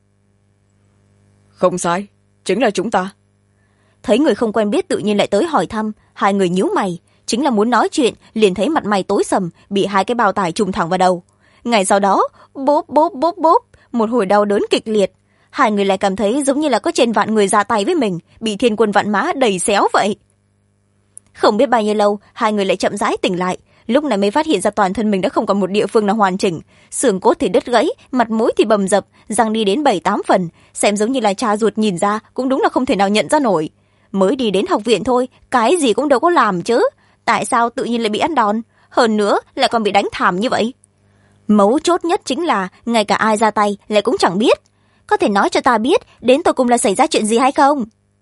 Không sai, chính là chúng ta. Thấy người không quen biết tự nhiên lại tới hỏi thăm, hai người nhíu mày, chính là muốn nói chuyện liền thấy mặt mày tối sầm, bị hai cái bao tải trùng thẳng vào đầu. Ngày sau đó bốp bốp bốp bốp, một hồi đau đớn kịch liệt. Hai người lại cảm thấy giống như là có trên vạn người ra tay với mình, bị thiên quân vạn mã đẩy xéo vậy. Không biết bao nhiêu lâu hai người lại chậm rãi tỉnh lại, lúc này mới phát hiện ra toàn thân mình đã không còn một địa phương nào hoàn chỉnh, xương cốt thì đứt gãy, mặt mũi thì bầm dập, răng đi đến 7-8 phần, xem giống như là cha ruột nhìn ra cũng đúng là không thể nào nhận ra nổi. Mới đi đến học viện thôi, cái gì cũng đâu có làm chứ, tại sao tự nhiên lại bị ăn đòn, hơn nữa lại còn bị đánh thảm như vậy. Mấu chốt nhất chính là ngay cả ai ra tay lại cũng chẳng biết. Có thể nói cho ta biết đến tột cùng là xảy ra chuyện gì hay không?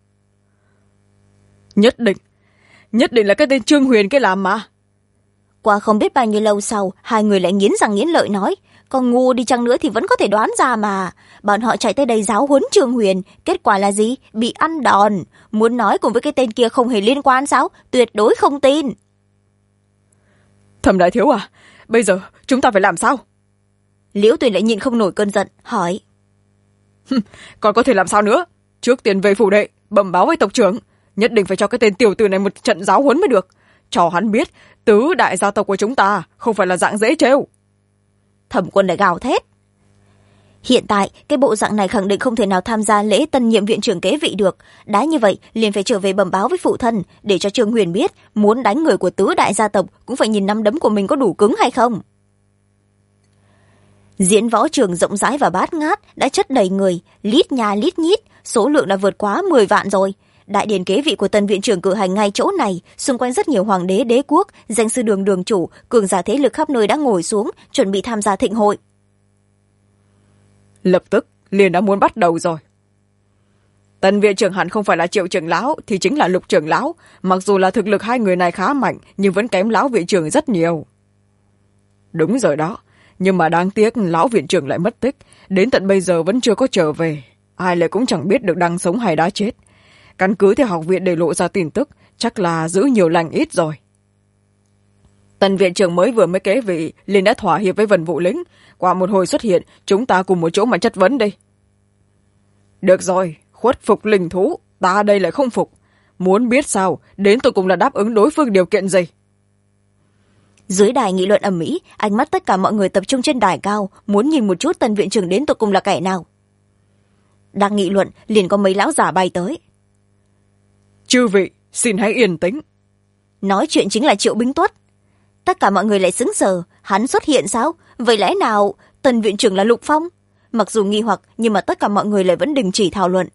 Nhất định là cái tên Trương Huyền cái làm mà. Qua không biết bao nhiêu lâu sau, hai người lại nghiến răng nghiến lợi nói, còn ngu đi chăng nữa thì vẫn có thể đoán ra mà. Bọn họ chạy tới đây giáo huấn Trương Huyền, kết quả là gì? Bị ăn đòn. Muốn nói cùng với cái tên kia không hề liên quan sao? Tuyệt đối không tin. Thẩm đại thiếu à, bây giờ chúng ta phải làm sao? Liễu Tuyền lại nhịn không nổi cơn giận, hỏi. Còn có thể làm sao nữa? Trước tiên về phủ đệ, bẩm báo với tộc trưởng, nhất định phải cho cái tên tiểu tử này một trận giáo huấn mới được. Cho hắn biết tứ đại gia tộc của chúng ta không phải là dạng dễ trêu. Thẩm Quân lại gào thét. Hiện tại cái bộ dạng này khẳng định không thể nào tham gia lễ tân nhiệm viện trưởng kế vị được, đã như vậy liền phải trở về bẩm báo với phụ thân, để cho Trương Huyền biết muốn đánh người của tứ đại gia tộc cũng phải nhìn nắm đấm của mình có đủ cứng hay không. Diễn võ trường rộng rãi và bát ngát đã chất đầy người, lít nhà lít nhít, số lượng đã vượt quá 10 vạn rồi. Đại điển kế vị của tân viện trưởng cử hành ngay chỗ này, xung quanh rất nhiều hoàng đế đế quốc, danh sư đường đường chủ, cường giả thế lực khắp nơi đã ngồi xuống chuẩn bị tham gia thịnh hội. Lập tức liền đã muốn bắt đầu rồi. Tân viện trưởng hẳn không phải là Triệu trưởng lão thì chính là Lục trưởng lão, mặc dù là thực lực hai người này khá mạnh nhưng vẫn kém lão viện trưởng rất nhiều. Đúng rồi đó, nhưng mà đáng tiếc lão viện trưởng lại mất tích, đến tận bây giờ vẫn chưa có trở về, ai lại cũng chẳng biết được đang sống hay đã chết. Căn cứ theo học viện để lộ ra tin tức, chắc là giữ nhiều lành ít rồi. Tân viện trưởng mới kế vị liền đã thỏa hiệp với Vân Vũ Lĩnh, qua một hồi xuất hiện chúng ta cùng một chỗ mà chất vấn đi. Được rồi, khuất phục linh thú, ta đây lại không phục. Muốn biết sao, đến tôi cùng là đáp ứng đối phương điều kiện gì. Dưới đài nghị luận ầm ĩ, ánh mắt tất cả mọi người tập trung trên đài cao, muốn nhìn một chút tân viện trưởng đến tột cùng là kẻ nào. Đang nghị luận liền có mấy lão giả bay tới. Chư vị, xin hãy yên tĩnh. Nói chuyện chính là Triệu Bính Tuất. Tất cả mọi người lại sững sờ, hắn xuất hiện sao? Vậy lẽ nào tân viện trưởng là Lục Phong? Mặc dù nghi hoặc nhưng mà tất cả mọi người lại vẫn đình chỉ thảo luận.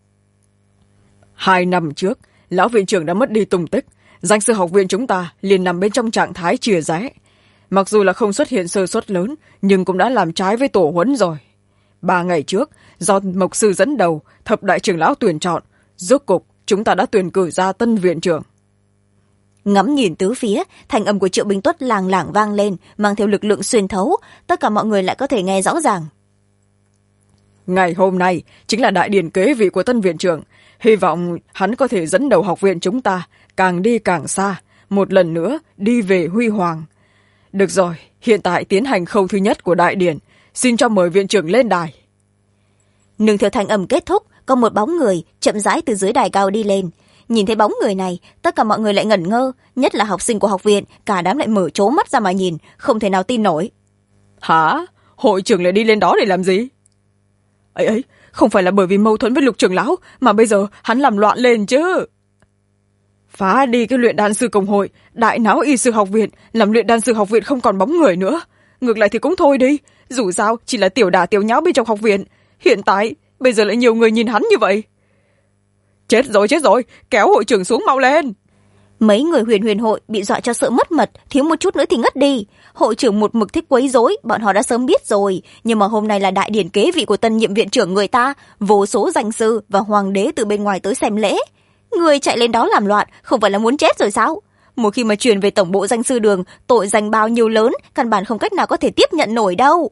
2 năm trước, lão viện trưởng đã mất đi tung tích, danh sư học viện chúng ta liền nằm bên trong trạng thái chia rẽ. Mặc dù là không xuất hiện sơ suất lớn, nhưng cũng đã làm trái với tổ huấn rồi. 3 ngày trước, do Mộc sư dẫn đầu, thập đại trưởng lão tuyển chọn, rốt cục chúng ta đã tuyển cử ra tân viện trưởng. Ngắm nhìn tứ phía, thanh âm của Triệu Bính Tuất làng lảng vang lên, mang theo lực lượng xuyên thấu, tất cả mọi người lại có thể nghe rõ ràng. Ngày hôm nay chính là đại điển kế vị của tân viện trưởng, hy vọng hắn có thể dẫn đầu học viện chúng ta càng đi càng xa, một lần nữa đi về huy hoàng. Được rồi, hiện tại tiến hành khâu thứ nhất của đại điển, xin cho mời viện trưởng lên đài. Nương theo thanh âm kết thúc, có một bóng người chậm rãi từ dưới đài cao đi lên. Nhìn thấy bóng người này, tất cả mọi người lại ngẩn ngơ, nhất là học sinh của học viện, cả đám lại mở trố mắt ra mà nhìn, không thể nào tin nổi. Hả? Hội trưởng lại đi lên đó để làm gì? Ấy, không phải là bởi vì mâu thuẫn với Lục trưởng lão mà bây giờ hắn làm loạn lên chứ? Phá đi cái luyện đan sư công hội, đại náo y sư học viện, làm luyện đan sư học viện không còn bóng người nữa. Ngược lại thì cũng thôi đi, dù sao chỉ là tiểu đả tiểu nháo bên trong học viện. Hiện tại bây giờ lại nhiều người nhìn hắn như vậy. Chết rồi, kéo hội trưởng xuống mau lên. Mấy người huyền hội bị dọa cho sợ mất mật, thiếu một chút nữa thì ngất đi. Hội trưởng một mực thích quấy rối, bọn họ đã sớm biết rồi, nhưng mà hôm nay là đại điển kế vị của tân nhiệm viện trưởng người ta, vô số danh sư và hoàng đế từ bên ngoài tới xem lễ. Người chạy lên đó làm loạn, không phải là muốn chết rồi sao? Một khi mà truyền về tổng bộ danh sư đường, tội danh bao nhiêu lớn, căn bản không cách nào có thể tiếp nhận nổi đâu.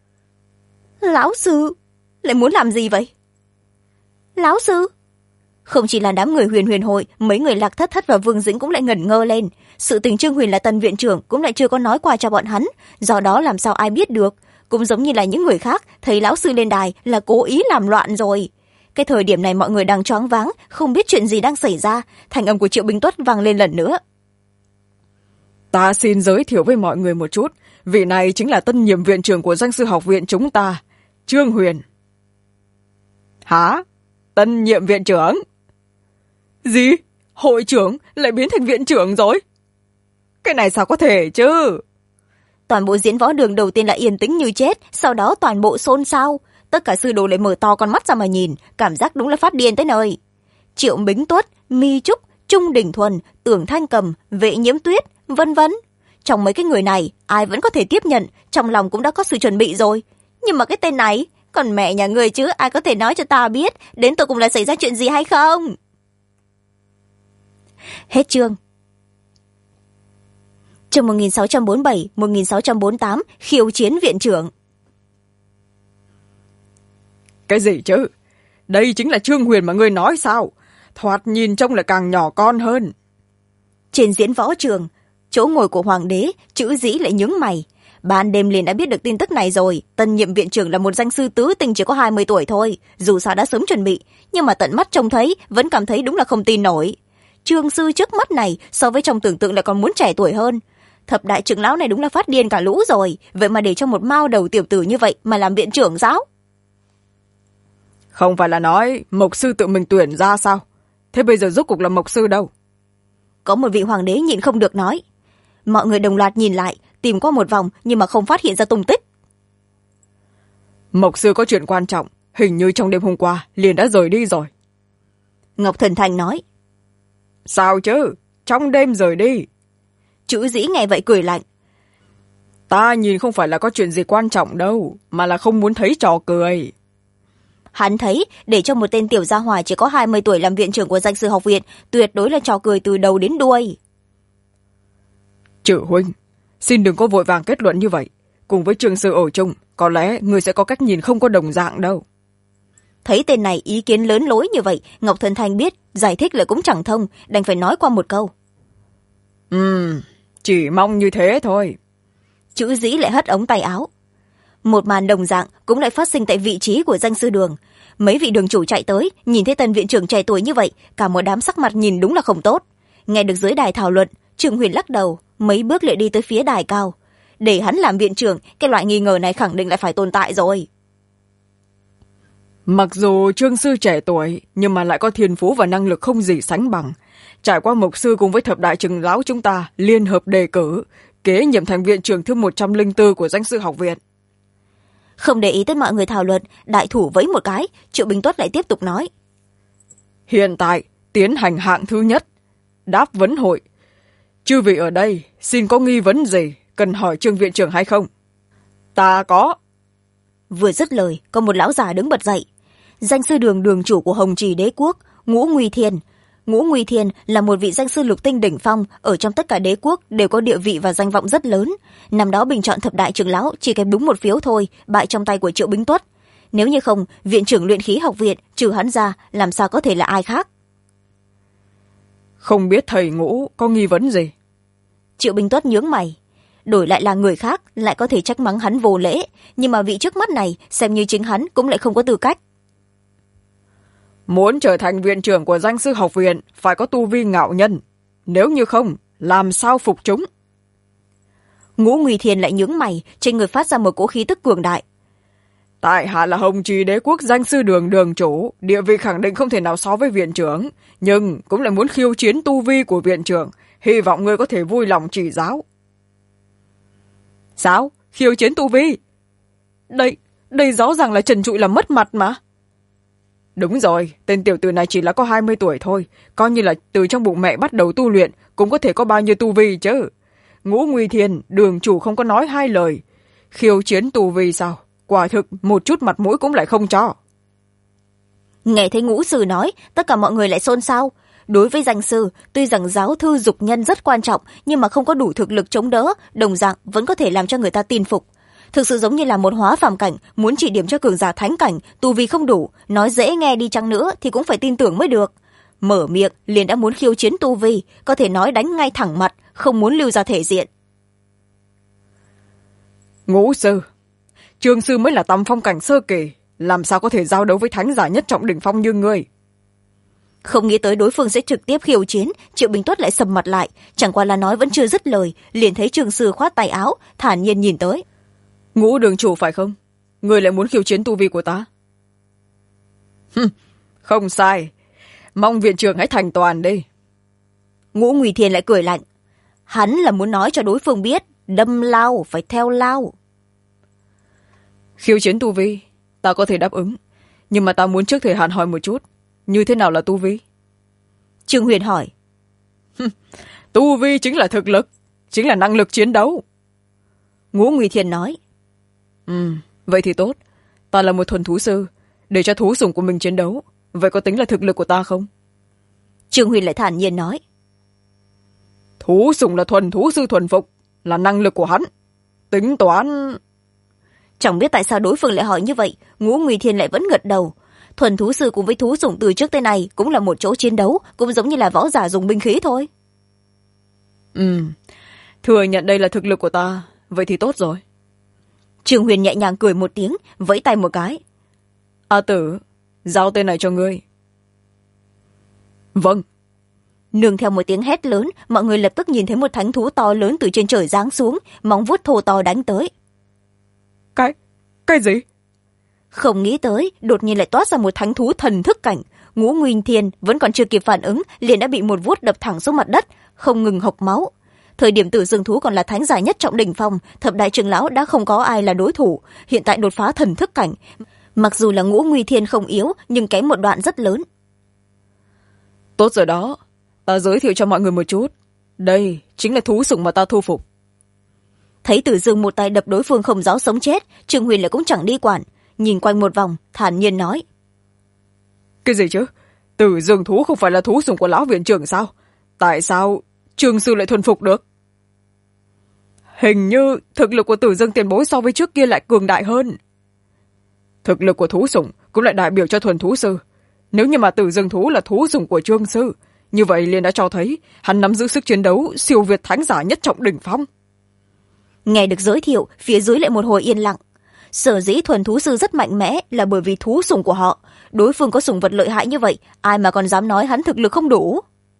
Lão sư lại muốn làm gì vậy? Lão sư? Không chỉ là đám người Huyền Huyền hội, mấy người Lạc Thất Thất và Vương Dĩnh cũng lại ngẩn ngơ lên. Sự tình Trương Huyền là tân viện trưởng cũng lại chưa có nói qua cho bọn hắn, do đó làm sao ai biết được. Cũng giống như là những người khác thấy lão sư lên đài là cố ý làm loạn rồi. Cái thời điểm này mọi người đang choáng váng, không biết chuyện gì đang xảy ra. Thanh âm của Triệu Bính Tuất vang lên lần nữa. Ta xin giới thiệu với mọi người một chút, vị này chính là tân nhiệm viện trưởng của danh sư học viện chúng ta, Trương Huyền. Hả? Tân nhiệm viện trưởng? Gì? Hội trưởng lại biến thành viện trưởng rồi? Cái này sao có thể chứ? Toàn bộ diễn võ đường đầu tiên là yên tĩnh như chết, sau đó toàn bộ xôn xao. Tất cả sư đồ lại mở to con mắt ra mà nhìn, cảm giác đúng là phát điên tới nơi. Triệu Bính Tuất, Mi Trúc, Trung Đình Thuần, Tưởng Thanh Cầm, Vệ Nhiễm Tuyết, vân vân. Trong mấy cái người này, ai vẫn có thể tiếp nhận, trong lòng cũng đã có sự chuẩn bị rồi. Nhưng mà cái tên này, còn mẹ nhà người chứ, ai có thể nói cho ta biết, đến tụi cùng là xảy ra chuyện gì hay không? Hết chương. Chương 1647-1648, khiêu chiến viện trưởng. Cái gì chứ? Đây chính là Trương Huyền mà ngươi nói sao? Thoạt nhìn trông lại càng nhỏ con hơn. Trên diễn võ trường, chỗ ngồi của hoàng đế, Chữ Dĩ lại nhướng mày. Ban đêm liền đã biết được tin tức này rồi. Tân nhiệm viện trưởng là một danh sư tứ tinh chỉ có 20 tuổi thôi. Dù sao đã sớm chuẩn bị, nhưng mà tận mắt trông thấy vẫn cảm thấy đúng là không tin nổi. Trương sư trước mắt này so với trong tưởng tượng lại còn muốn trẻ tuổi hơn. Thập đại trưởng lão này đúng là phát điên cả lũ rồi. Vậy mà để cho một mao đầu tiểu tử như vậy mà làm viện trưởng sao? Không phải là nói mộc sư tự mình tuyển ra sao? Thế bây giờ rốt cuộc là mộc sư đâu? Có một vị hoàng đế nhịn không được nói. Mọi người đồng loạt nhìn lại, tìm qua một vòng nhưng mà không phát hiện ra tung tích. Mộc sư có chuyện quan trọng, hình như trong đêm hôm qua liền đã rời đi rồi. Ngọc Thần Thành nói. Sao chứ? Trong đêm rời đi? Chữ Dĩ nghe vậy cười lạnh. Ta nhìn không phải là có chuyện gì quan trọng đâu, mà là không muốn thấy trò cười. Hắn thấy để cho một tên tiểu gia hỏa chỉ có 20 tuổi làm viện trưởng của danh sư học viện tuyệt đối là trò cười từ đầu đến đuôi. Chử huynh, xin đừng có vội vàng kết luận như vậy. Cùng với Trương sư ở chung, có lẽ người sẽ có cách nhìn không có đồng dạng đâu. Thấy tên này ý kiến lớn lối như vậy, Ngọc Thần Thanh biết giải thích lại cũng chẳng thông, đành phải nói qua một câu. Chỉ mong như thế thôi. Chữ Dĩ lại hất ống tay áo. Một màn đồng dạng cũng lại phát sinh tại vị trí của danh sư đường. Mấy vị đường chủ chạy tới, nhìn thấy tân viện trưởng trẻ tuổi như vậy, cả một đám sắc mặt nhìn đúng là không tốt. Nghe được dưới đài thảo luận, Trương Huyền lắc đầu, mấy bước lại đi tới phía đài cao. Để hắn làm viện trưởng, cái loại nghi ngờ này khẳng định lại phải tồn tại rồi. Mặc dù Trương sư trẻ tuổi, nhưng mà lại có thiên phú và năng lực không gì sánh bằng. Trải qua mộc sư cùng với thập đại trưởng lão chúng ta liên hợp đề cử, kế nhiệm thành viện trưởng thứ 104 của danh sư học viện. Không để ý tới mọi người thảo luận, đại thủ vẫy một cái, Triệu Bính Tuất lại tiếp tục nói. Hiện tại, tiến hành hạng thứ nhất, đáp vấn hội. Chư vị ở đây, xin có nghi vấn gì, cần hỏi Trương viện trưởng hay không? Ta có. Vừa dứt lời, có một lão già đứng bật dậy. Danh sư đường đường chủ của Hồng Trì Đế quốc, Ngũ Nguy Thiên. Ngũ Nguy Thiên là một vị danh sư lục tinh đỉnh phong, ở trong tất cả đế quốc đều có địa vị và danh vọng rất lớn. Năm đó bình chọn thập đại trưởng lão chỉ kém đúng một phiếu thôi, bại trong tay của Triệu Bính Tuất. Nếu như không, viện trưởng luyện khí học viện trừ hắn ra, làm sao có thể là ai khác? Không biết thầy Ngũ có nghi vấn gì? Triệu Bính Tuất nhướng mày. Đổi lại là người khác lại có thể trách mắng hắn vô lễ, nhưng mà vị trước mắt này xem như chính hắn cũng lại không có tư cách. Muốn trở thành viện trưởng của danh sư học viện phải có tu vi ngạo nhân, nếu như không làm sao phục chúng? Ngũ Nguy Thiên lại nhướng mày, trên người phát ra một cỗ khí tức cường đại. Tại hạ là Hồng Trì Đế quốc danh sư đường đường chủ, địa vị khẳng định không thể nào so với viện trưởng, nhưng cũng lại muốn khiêu chiến tu vi của viện trưởng, hy vọng ngươi có thể vui lòng chỉ giáo. Sao? Khiêu chiến tu vi? Đây rõ ràng là trần trụi làm mất mặt mà. Đúng rồi, tên tiểu tử này chỉ là có 20 tuổi thôi, coi như là từ trong bụng mẹ bắt đầu tu luyện, cũng có thể có bao nhiêu tu vi chứ. Ngũ Nguy Thiên, đường chủ không có nói hai lời. Khiêu chiến tu vi sao? Quả thực một chút mặt mũi cũng lại không cho. Nghe thấy Ngũ sư nói, tất cả mọi người lại xôn xao. Đối với danh sư, tuy rằng giáo thư dục nhân rất quan trọng, nhưng mà không có đủ thực lực chống đỡ, đồng dạng vẫn có thể làm cho người ta tin phục. Thực sự giống như là một hóa phàm cảnh, muốn chỉ điểm cho cường giả thánh cảnh, tu vi không đủ, nói dễ nghe đi chăng nữa thì cũng phải tin tưởng mới được. mở miệng liền đã muốn khiêu chiến tu vi, có thể nói đánh ngay thẳng mặt, không muốn lưu ra thể diện. Ngũ sư, Trương sư mới là tầm phong cảnh sơ kỳ, làm sao có thể giao đấu với thánh giả nhất trọng đỉnh phong như ngươi? Không nghĩ tới đối phương sẽ trực tiếp khiêu chiến, Triệu Bình Tuất lại sầm mặt lại, chẳng qua là nói vẫn chưa dứt lời, liền thấy Trương sư khoát tay áo, thản nhiên nhìn tới. Ngũ đường chủ phải không? Ngươi lại muốn khiêu chiến tu vi của ta? Không sai, mong viện trưởng hãy thành toàn đi. Ngũ Nguy Thiên lại cười lạnh, hắn là muốn nói cho đối phương biết, đâm lao phải theo lao. Khiêu chiến tu vi, ta có thể đáp ứng, nhưng mà ta muốn trước thời hạn hỏi một chút, như thế nào là tu vi? Trương Huyền hỏi. Tu vi chính là thực lực, chính là năng lực chiến đấu. Ngũ Nguy Thiên nói. Vậy thì tốt, ta là một thuần thú sư, để cho thú sủng của mình chiến đấu, vậy có tính là thực lực của ta không? Trương Huyền lại thản nhiên nói. Thú sủng là thuần thú sư thuần phục, là năng lực của hắn. Tính toán... Chẳng biết tại sao đối phương lại hỏi như vậy, Ngũ Nguy Thiên lại vẫn gật đầu. Thuần thú sư cùng với thú sủng từ trước tới nay cũng là một chỗ chiến đấu, cũng giống như là võ giả dùng binh khí thôi. Thừa nhận đây là thực lực của ta, vậy thì tốt rồi. Trương Huyền nhẹ nhàng cười một tiếng, vẫy tay một cái. A Tử, giao tên này cho ngươi. Vâng. Nương theo một tiếng hét lớn, mọi người lập tức nhìn thấy một thánh thú to lớn từ trên trời giáng xuống, móng vuốt thô to đánh tới. Cái gì? Không nghĩ tới, đột nhiên lại toát ra một thánh thú thần thức cảnh. Ngũ Nguy Thiên vẫn còn chưa kịp phản ứng, liền đã bị một vuốt đập thẳng xuống mặt đất, không ngừng hộc máu. Thời điểm Tử Dương thú còn là thánh giả nhất trọng đỉnh phong, thập đại trưởng lão đã không có ai là đối thủ, hiện tại đột phá thần thức cảnh. Mặc dù là Ngũ Nguy Thiên không yếu, nhưng kém một đoạn rất lớn. Tốt rồi đó, ta giới thiệu cho mọi người một chút. Đây chính là thú sủng mà ta thu phục. Thấy Tử Dương một tay đập đối phương không rõ sống chết, Trương Huyền lại cũng chẳng đi quản, nhìn quanh một vòng, thản nhiên nói. Cái gì chứ? Tử Dương thú không phải là thú sủng của lão viện trưởng sao? Tại sao Trương sư lại thuần phục được? Hình như thực lực của Tử Dương tiền bối so với trước kia lại cường đại hơn. Thực lực của thú sủng cũng lại đại biểu cho thuần thú sư. Nếu như mà Tử Dương thú là thú sủng của Trương sư, như vậy liền đã cho thấy hắn nắm giữ sức chiến đấu siêu việt thánh giả nhất trọng đỉnh phong. Nghe được giới thiệu, phía dưới lại một hồi yên lặng. Sở dĩ thuần thú sư rất mạnh mẽ là bởi vì thú sủng của họ. Đối phương có sủng vật lợi hại như vậy, ai mà còn dám nói hắn thực lực không đủ.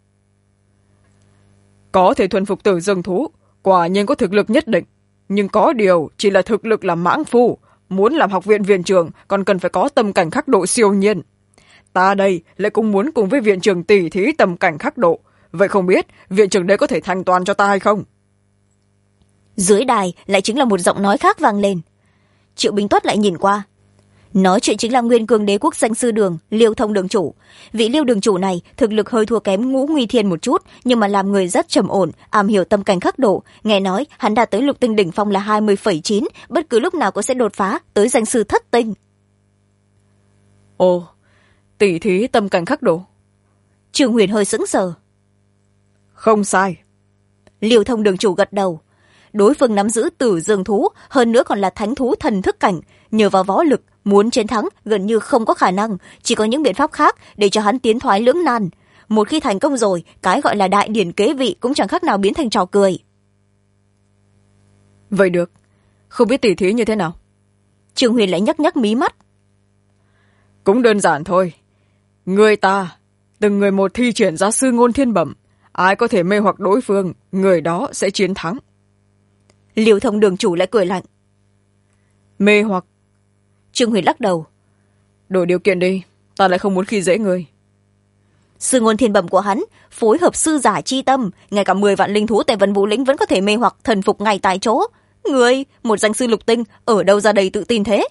Có thể thuần phục Tử Dương thú, quả nhiên có thực lực nhất định. Nhưng có điều chỉ là thực lực làm mãng phu. Muốn làm học viện viện trưởng còn cần phải có tâm cảnh khắc độ siêu nhiên. Ta đây lại cũng muốn cùng với viện trưởng tỉ thí tâm cảnh khắc độ. Vậy không biết viện trưởng đây có thể thành toàn cho ta hay không? Dưới đài lại chính là một giọng nói khác vang lên. Triệu Bình Tuất lại nhìn qua. Nói chuyện chính là Nguyên Cương Đế quốc danh sư đường, Liêu Thông đường chủ. Vị Liêu đường chủ này thực lực hơi thua kém Ngũ Nguy Thiên một chút, nhưng mà làm người rất trầm ổn, am hiểu tâm cảnh khắc độ. Nghe nói hắn đạt tới lục tinh đỉnh phong là 20,9, bất cứ lúc nào cũng sẽ đột phá tới danh sư thất tinh. Ồ, tỉ thí tâm cảnh khắc độ. Trương Huyền hơi sững sờ. Không sai. Liêu Thông đường chủ gật đầu. Đối phương nắm giữ Tử Dương thú, hơn nữa còn là thánh thú thần thức cảnh, nhờ vào võ lực muốn chiến thắng gần như không có khả năng, chỉ có những biện pháp khác để cho hắn tiến thoái lưỡng nan. Một khi thành công rồi, cái gọi là đại điển kế vị cũng chẳng khác nào biến thành trò cười. Vậy được, không biết tỉ thí như thế nào? Trương Huyền lại nhắc nhắc mí mắt. Cũng đơn giản thôi. Người ta từng người một thi triển ra sư ngôn thiên bẩm, ai có thể mê hoặc đối phương, người đó sẽ chiến thắng. Liêu Thông đường chủ lại cười lạnh. Mê hoặc? Trương Huyền lắc đầu. Đổi điều kiện đi, ta lại không muốn khi dễ người. Sư ngôn thiên bẩm của hắn phối hợp sư giả chi tâm, ngay cả 10 vạn linh thú tại Vân Vũ lĩnh vẫn có thể mê hoặc thần phục ngay tại chỗ. Người, một danh sư lục tinh, ở đâu ra đầy tự tin thế?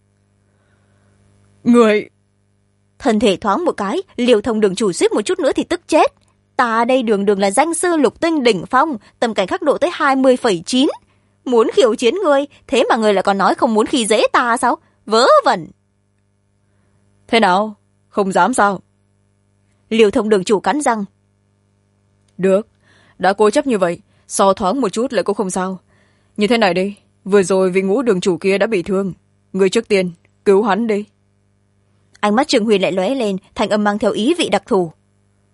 Người... Thân thể thoáng một cái, Liêu Thông đường chủ suýt một chút nữa thì tức chết. Ta đây đường đường là danh sư lục tinh đỉnh phong, tầm cảnh khắc độ tới 20,9. Muốn khiêu chiến ngươi, thế mà ngươi lại còn nói không muốn khi dễ ta sao? Vớ vẩn. Thế nào? Không dám sao? Liêu Thông đường chủ cắn răng. Được, đã cố chấp như vậy, so thoáng một chút lại cũng không sao. Như thế này đi, vừa rồi vị Ngũ đường chủ kia đã bị thương. Ngươi trước tiên, cứu hắn đi. Ánh mắt Trương Huyền lại lóe lên, thanh âm mang theo ý vị đặc thù.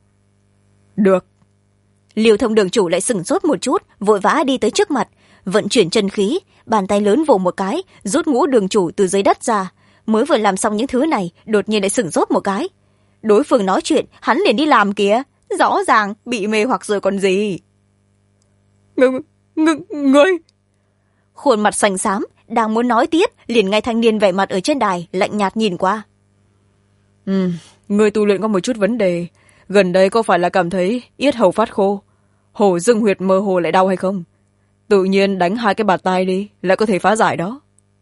Được. Liêu Thông đường chủ lại sửng sốt một chút, vội vã đi tới trước mặt, vận chuyển chân khí, bàn tay lớn vồ một cái, rút Ngũ đường chủ từ dưới đất ra. Mới vừa làm xong những thứ này, đột nhiên lại sửng sốt một cái. Đối phương nói chuyện, hắn liền đi làm kìa, rõ ràng bị mê hoặc rồi còn gì. Ngươi. Khuôn mặt xanh xám, đang muốn nói tiếp, liền ngay thanh niên vẻ mặt ở trên đài lạnh nhạt nhìn qua. Ngươi tu luyện có một chút vấn đề, gần đây có phải là cảm thấy yết hầu phát khô, hổ dương huyệt mơ hồ lại đau hay không? Tự nhiên đánh 2 cái bạt tai đi, lại có thể phá giải đó.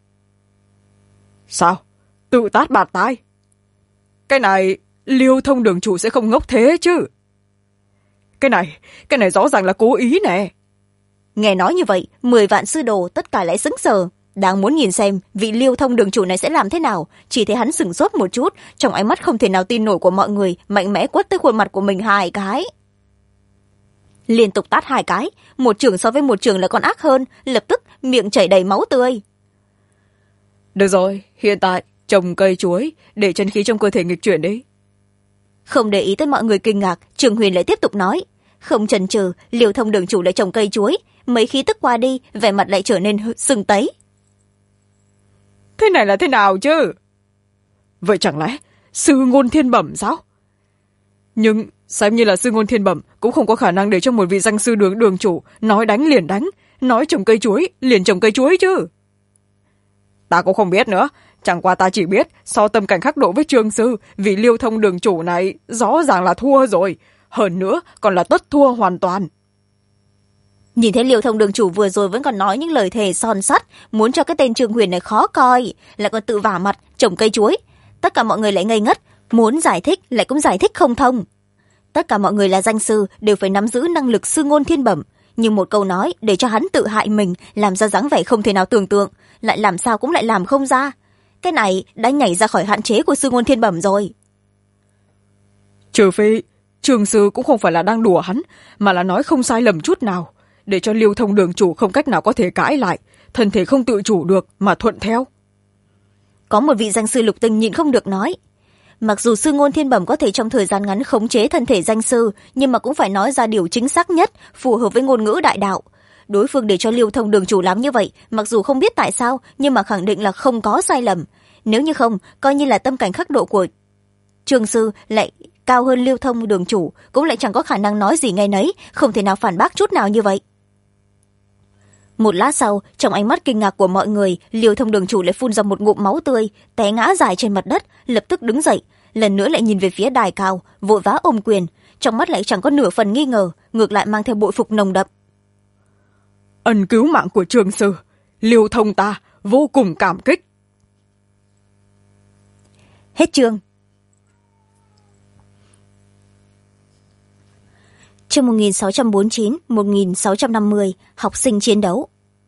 Sao? Tự tát bạt tai? Cái này Liêu Thông đường chủ sẽ không ngốc thế chứ? Cái này rõ ràng là cố ý nè. Nghe nói như vậy, 10 vạn sư đồ tất cả lại sững sờ, đang muốn nhìn xem vị Liêu Thông đường chủ này sẽ làm thế nào, chỉ thấy hắn sửng sốt một chút, trong ánh mắt không thể nào tin nổi của mọi người mạnh mẽ quất tới khuôn mặt của mình 2 cái. Liên tục tát 2 cái, một trường so với một trường lại còn ác hơn, lập tức miệng chảy đầy máu tươi. Được rồi, hiện tại trồng cây chuối để chân khí trong cơ thể nghịch chuyển đi. Không để ý tới mọi người kinh ngạc, Trường Huyền lại tiếp tục nói. Không chần chừ, Liêu Thông đường chủ lại trồng cây chuối, mấy khí tức qua đi, vẻ mặt lại trở nên sưng tấy. Thế này là thế nào chứ? Vậy chẳng lẽ sư ngôn thiên bẩm sao? Nhưng xem như là sư ngôn thiên bẩm cũng không có khả năng để cho một vị danh sư đường chủ nói đánh liền đánh, nói trồng cây chuối liền trồng cây chuối chứ. Ta cũng không biết nữa, chẳng qua ta chỉ biết so tâm cảnh khắc độ với Trương sư, vị Liêu Thông đường chủ này rõ ràng là thua rồi, hơn nữa còn là tất thua hoàn toàn. Nhìn thấy Liêu Thông đường chủ vừa rồi vẫn còn nói những lời thề son sắt, muốn cho cái tên Trương Huyền này khó coi, lại còn tự vả mặt trồng cây chuối. Tất cả mọi người lại ngây ngất, muốn giải thích lại cũng giải thích không thông. Tất cả mọi người là danh sư đều phải nắm giữ năng lực sư ngôn thiên bẩm, nhưng một câu nói để cho hắn tự hại mình, làm ra dáng vẻ không thể nào tưởng tượng, lại làm sao cũng lại làm không ra. Cái này đã nhảy ra khỏi hạn chế của sư ngôn thiên bẩm rồi. Trừ phi Trương sư cũng không phải là đang đùa hắn, mà là nói không sai lầm chút nào, để cho Liêu Thông đường chủ không cách nào có thể cãi lại, thân thể không tự chủ được mà thuận theo. Có một vị danh sư lục tinh nhịn không được nói. Mặc dù sư ngôn thiên bẩm có thể trong thời gian ngắn khống chế thân thể danh sư, nhưng mà cũng phải nói ra điều chính xác nhất, phù hợp với ngôn ngữ đại đạo. Đối phương để cho Liêu Thông đường chủ làm như vậy, mặc dù không biết tại sao, nhưng mà khẳng định là không có sai lầm. Nếu như không, coi như là tâm cảnh khắc độ của Trương sư lại cao hơn Liêu Thông đường chủ, cũng lại chẳng có khả năng nói gì ngay nấy, không thể nào phản bác chút nào như vậy. Một lát sau, trong ánh mắt kinh ngạc của mọi người, Liêu Thông đường chủ lại phun ra một ngụm máu tươi, té ngã dài trên mặt đất, lập tức đứng dậy, lần nữa lại nhìn về phía đài cao, vội vã ôm quyền, trong mắt lại chẳng có nửa phần nghi ngờ, ngược lại mang theo bội phục nồng đậm. Ân cứu mạng của Trương sư, Liêu Thông ta vô cùng cảm kích. Hết chương. Chương 1649-1650, học sinh chiến đấu.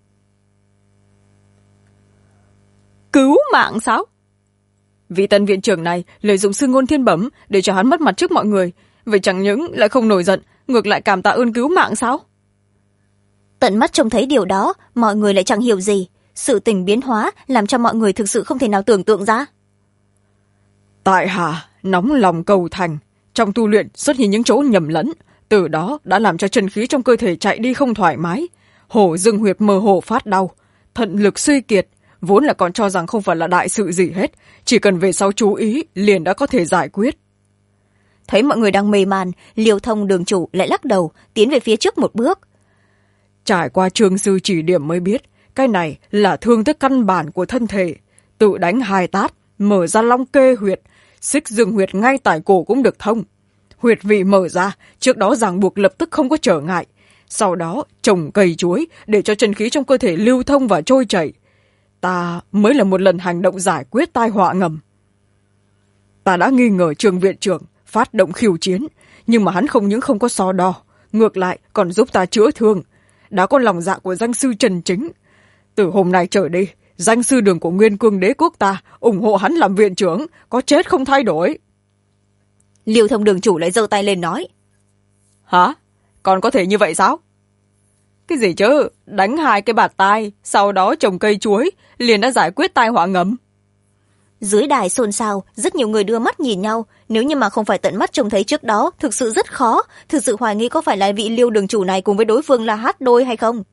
Cứu mạng sao? Vị tân viện trưởng này lợi dụng sư ngôn thiên bẩm để cho hắn mất mặt trước mọi người, vậy chẳng những lại không nổi giận, ngược lại cảm tạ ơn cứu mạng sao? Tận mắt trông thấy điều đó, mọi người lại chẳng hiểu gì. Sự tình biến hóa làm cho mọi người thực sự không thể nào tưởng tượng ra. Tại hạ nóng lòng cầu thành, trong tu luyện xuất hiện những chỗ nhầm lẫn, từ đó đã làm cho chân khí trong cơ thể chạy đi không thoải mái, hổ dương huyệt mơ hồ phát đau, thận lực suy kiệt, vốn là còn cho rằng không phải là đại sự gì hết, chỉ cần về sau chú ý liền đã có thể giải quyết. Thấy mọi người đang mê man, Liêu Thông đường chủ lại lắc đầu, tiến về phía trước một bước. Trải qua Trương sư chỉ điểm mới biết, cái này là thương tích căn bản của thân thể, tự đánh 2 tát, mở ra long kê huyệt, xích dương huyệt ngay tại cổ cũng được thông. Huyệt vị mở ra, trước đó ràng buộc lập tức không có trở ngại, sau đó trồng cây chuối để cho chân khí trong cơ thể lưu thông và trôi chảy. Ta mới là một lần hành động giải quyết tai họa ngầm. Ta đã nghi ngờ Trương viện trưởng phát động khiêu chiến, nhưng mà hắn không những không có so đo, ngược lại còn giúp ta chữa thương, đã có lòng dạ của danh sư chân chính. Từ hôm nay trở đi, danh sư đường của Nguyên Cương đế quốc ta ủng hộ hắn làm viện trưởng, có chết không thay đổi. Liêu Thông đường chủ lại giơ tay lên nói. Hả? Còn có thể như vậy sao? Cái gì chứ? Đánh 2 cái bạt tai, sau đó trồng cây chuối, liền đã giải quyết tai họa ngầm. Dưới đài xôn xao, rất nhiều người đưa mắt nhìn nhau. Nếu như mà không phải tận mắt trông thấy trước đó, thực sự rất khó. Thực sự hoài nghi có phải là vị Liêu đường chủ này cùng với đối phương là hát đôi hay không.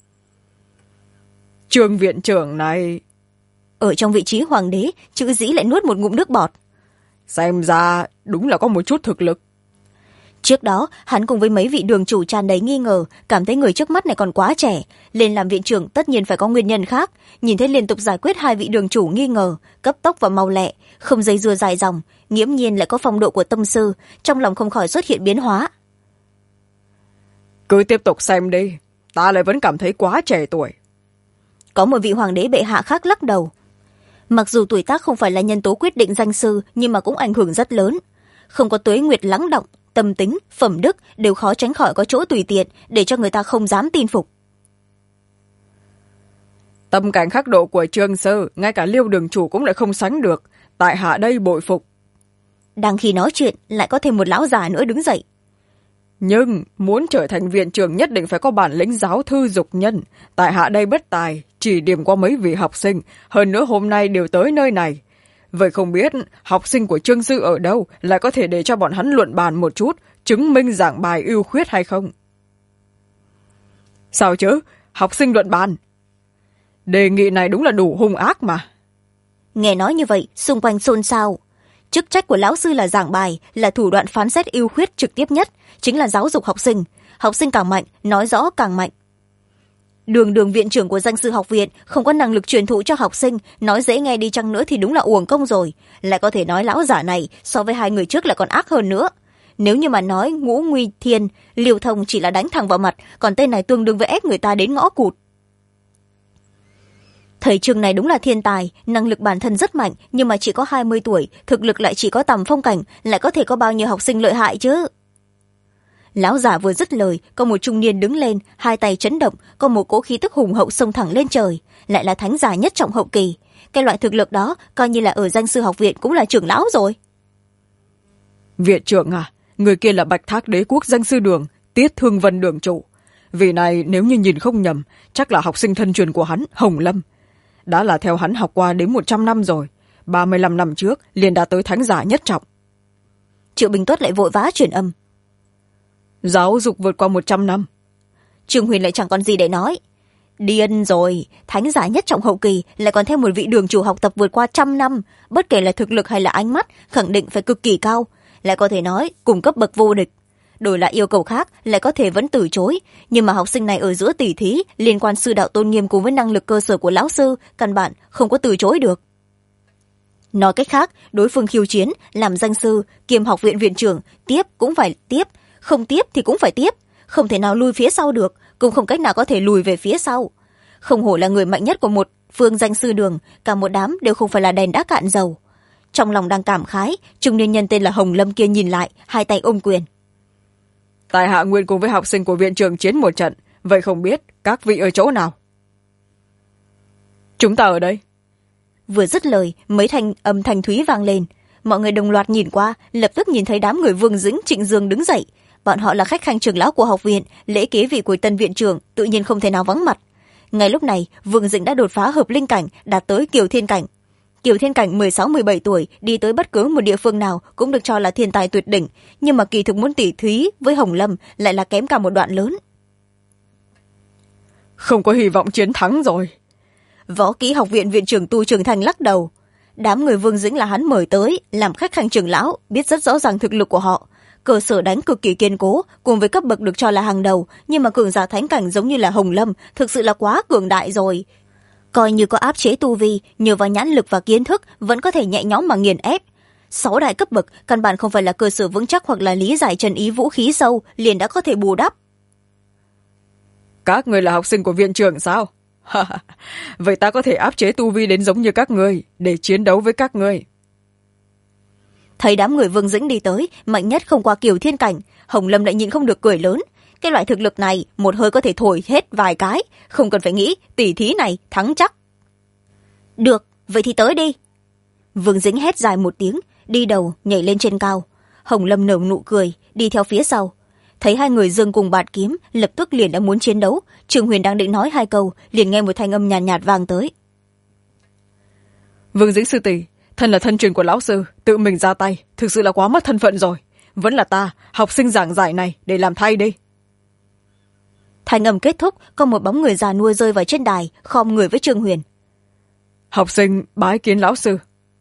Trương viện trưởng này... Ở trong vị trí hoàng đế, chữ Dĩ lại nuốt một ngụm nước bọt. Xem ra đúng là có một chút thực lực. Trước đó, hắn cùng với mấy vị đường chủ tràn đầy nghi ngờ, cảm thấy người trước mắt này còn quá trẻ. Lên làm viện trưởng tất nhiên phải có nguyên nhân khác. Nhìn thấy liên tục giải quyết hai vị đường chủ nghi ngờ, cấp tốc và mau lẹ, không dây dưa dài dòng, nghiễm nhiên lại có phong độ của tâm sư, trong lòng không khỏi xuất hiện biến hóa. Cứ tiếp tục xem đi, ta lại vẫn cảm thấy quá trẻ tuổi. Có một vị hoàng đế bệ hạ khác lắc đầu. Mặc dù tuổi tác không phải là nhân tố quyết định danh sư, nhưng mà cũng ảnh hưởng rất lớn. Không có tuế nguyệt lắng đọng, tâm tính, phẩm đức đều khó tránh khỏi có chỗ tùy tiện, để cho người ta không dám tin phục. Tâm cảnh khắc độ của Trương sư, ngay cả Liêu đường chủ cũng lại không sánh được. Tại hạ đây bội phục. Đang khi nói chuyện, lại có thêm một lão già nữa đứng dậy. Nhưng muốn trở thành viện trưởng nhất định phải có bản lĩnh giáo thư dục nhân. Tại hạ đây bất tài, chỉ điểm qua mấy vị học sinh, hơn nữa hôm nay đều tới nơi này. Vậy không biết học sinh của Trương sư ở đâu lại có thể để cho bọn hắn luận bàn một chút, chứng minh giảng bài ưu khuyết hay không? Sao chứ? Học sinh luận bàn? Đề nghị này đúng là đủ hung ác mà. Nghe nói như vậy, xung quanh xôn xao. Chức trách của lão sư là giảng bài, là thủ đoạn phán xét ưu khuyết trực tiếp nhất, chính là giáo dục học sinh. Học sinh càng mạnh, nói rõ càng mạnh. Đường viện trưởng của danh sư học viện không có năng lực truyền thụ cho học sinh, nói dễ nghe đi chăng nữa thì đúng là uổng công rồi. Lại có thể nói lão giả này so với hai người trước lại còn ác hơn nữa. Nếu như mà nói Ngũ Nguy Thiên, Liêu Thông chỉ là đánh thẳng vào mặt, còn tên này tương đương với ép người ta đến ngõ cụt. Thầy Trương này đúng là thiên tài, năng lực bản thân rất mạnh, nhưng mà chỉ có 20 tuổi, thực lực lại chỉ có tầm phong cảnh, lại có thể có bao nhiêu học sinh lợi hại chứ. Lão giả vừa dứt lời, có một trung niên đứng lên, hai tay chấn động, có một cỗ khí tức hùng hậu xông thẳng lên trời, lại là thánh giả nhất trọng hậu kỳ. Cái loại thực lực đó, coi như là ở danh sư học viện cũng là trưởng lão rồi. Viện trưởng à, người kia là Bạch Thác Đế Quốc danh sư đường, Tiết Thương Vân đường chủ. Vì này nếu như nhìn không nhầm, chắc là học sinh thân truyền của hắn, Hồng Lâm. Đã là theo hắn học qua đến 100 năm rồi, 35 năm trước liền đã tới thánh giả nhất trọng. Triệu Bình Tuất lại vội vã truyền âm. Giáo dục vượt qua 100 năm. Trương Huyền lại chẳng còn gì để nói. Điên rồi, thánh giả nhất trọng hậu kỳ lại còn thêm một vị đường chủ học tập vượt qua 100 năm, bất kể là thực lực hay là ánh mắt, khẳng định phải cực kỳ cao, lại có thể nói cùng cấp bậc vô địch. Đổi lại yêu cầu khác lại có thể vẫn từ chối, nhưng mà học sinh này ở giữa tỉ thí liên quan sư đạo tôn nghiêm cùng với năng lực cơ sở của lão sư, căn bản không có từ chối được. Nói cách khác, đối phương khiêu chiến làm danh sư kiêm học viện viện trưởng, tiếp cũng phải tiếp, không tiếp thì cũng phải tiếp, không thể nào lui phía sau được, cũng không cách nào có thể lùi về phía sau. Không hổ là người mạnh nhất của một phương danh sư đường, cả một đám đều không phải là đèn đã cạn dầu. Trong lòng đang cảm khái, trung niên nhân tên là Hồng Lâm kia nhìn lại, hai tay ôm quyền. Tại hạ nguyện cùng với học sinh của viện trưởng chiến một trận, vậy không biết các vị ở chỗ nào? Chúng ta ở đây. Vừa dứt lời, mấy thanh âm thanh thúy vang lên. Mọi người đồng loạt nhìn qua, lập tức nhìn thấy đám người Vương Dĩnh, Trịnh Dương đứng dậy. Bọn họ là khách khanh trưởng lão của học viện, lễ kế vị của tân viện trưởng, tự nhiên không thể nào vắng mặt. Ngay lúc này, Vương Dĩnh đã đột phá hợp linh cảnh, đạt tới Kiều Thiên cảnh. Kiều Thiên cảnh 16-17 tuổi, đi tới bất cứ một địa phương nào cũng được cho là thiên tài tuyệt đỉnh, nhưng mà kỳ thực muốn tỉ thí với Hồng Lâm lại là kém cả một đoạn lớn. Không có hy vọng chiến thắng rồi. Võ Kỹ học viện viện trưởng Tu Trường Thành lắc đầu. Đám người Vương Dĩnh là hắn mời tới, làm khách khanh trưởng lão, biết rất rõ ràng thực lực của họ. Cơ sở đánh cực kỳ kiên cố, cùng với cấp bậc được cho là hàng đầu, nhưng mà cường giả thánh cảnh giống như là Hồng Lâm, thực sự là quá cường đại rồi. Coi như có áp chế tu vi, nhờ vào nhãn lực và kiến thức vẫn có thể nhẹ nhõm mà nghiền ép. 6 đại cấp bậc căn bản không phải là cơ sở vững chắc hoặc là lý giải trần ý vũ khí sâu liền đã có thể bù đắp. Các người là học sinh của viện trưởng sao? Vậy ta có thể áp chế tu vi đến giống như các người để chiến đấu với các người. Thấy đám người Vương Dĩnh đi tới, mạnh nhất không qua Kiều Thiên cảnh, Hồng Lâm lại nhịn không được cười lớn. Cái loại thực lực này một hơi có thể thổi hết vài cái, không cần phải nghĩ tỉ thí này thắng chắc. Được, vậy thì tới đi. Vương Dĩnh hét dài một tiếng, đi đầu nhảy lên trên cao. Hồng Lâm nở nụ cười, đi theo phía sau. Thấy hai người dương cùng bạt kiếm, lập tức liền đã muốn chiến đấu. Trường Huyền đang định nói hai câu, liền nghe một thanh âm nhàn nhạt vang tới. Vương Dĩnh sư tỷ, thân là thân truyền của lão sư, tự mình ra tay thực sự là quá mất thân phận rồi. Vẫn là ta, học sinh giảng giải này, để làm thay đi. Thanh âm kết thúc, có một bóng người già nua rơi vào trên đài, khom người với Trương Huyền. Học sinh bái kiến lão sư.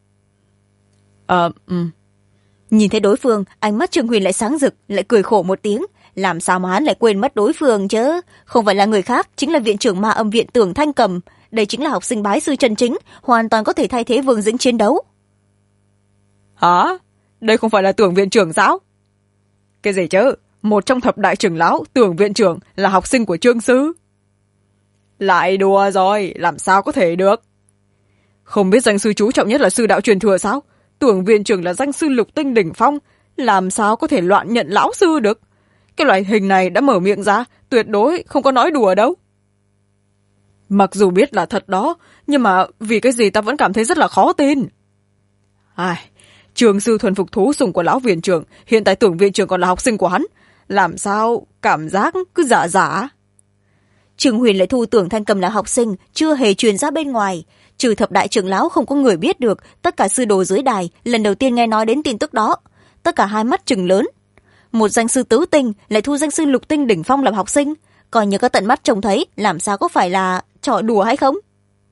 Nhìn thấy đối phương, ánh mắt Trương Huyền lại sáng rực, lại cười khổ một tiếng. Làm sao mà hắn lại quên mất đối phương chứ? Không phải là người khác, chính là viện trưởng ma âm viện Tưởng Thanh Cầm. Đây chính là học sinh bái sư chân chính, hoàn toàn có thể thay thế Vương Dĩnh chiến đấu. Hả? Đây không phải là Tưởng viện trưởng sao? Cái gì chứ? Một trong thập đại trưởng lão, Tưởng viện trưởng là học sinh của Trương sư. Lại đùa rồi, làm sao có thể được? Không biết danh sư chú trọng nhất là sư đạo truyền thừa sao? Tưởng viện trưởng là danh sư lục tinh đỉnh phong, làm sao có thể loạn nhận lão sư được? Cái loại hình này đã mở miệng ra, tuyệt đối không có nói đùa đâu. Mặc dù biết là thật đó, nhưng mà vì cái gì ta vẫn cảm thấy rất là khó tin. Trường sư thuần phục thú sủng của lão viện trưởng, hiện tại Tưởng viện trưởng còn là học sinh của hắn. Làm sao cảm giác cứ giả giả. Trương Huyền lại thu Tưởng Thanh Cầm là học sinh, chưa hề truyền ra bên ngoài. Trừ thập đại trưởng lão không có người biết được, tất cả sư đồ dưới đài lần đầu tiên nghe nói đến tin tức đó. Tất cả hai mắt trừng lớn. Một danh sư tứ tinh lại thu danh sư lục tinh đỉnh phong làm học sinh, coi như có tận mắt trông thấy, làm sao có phải là trò đùa hay không?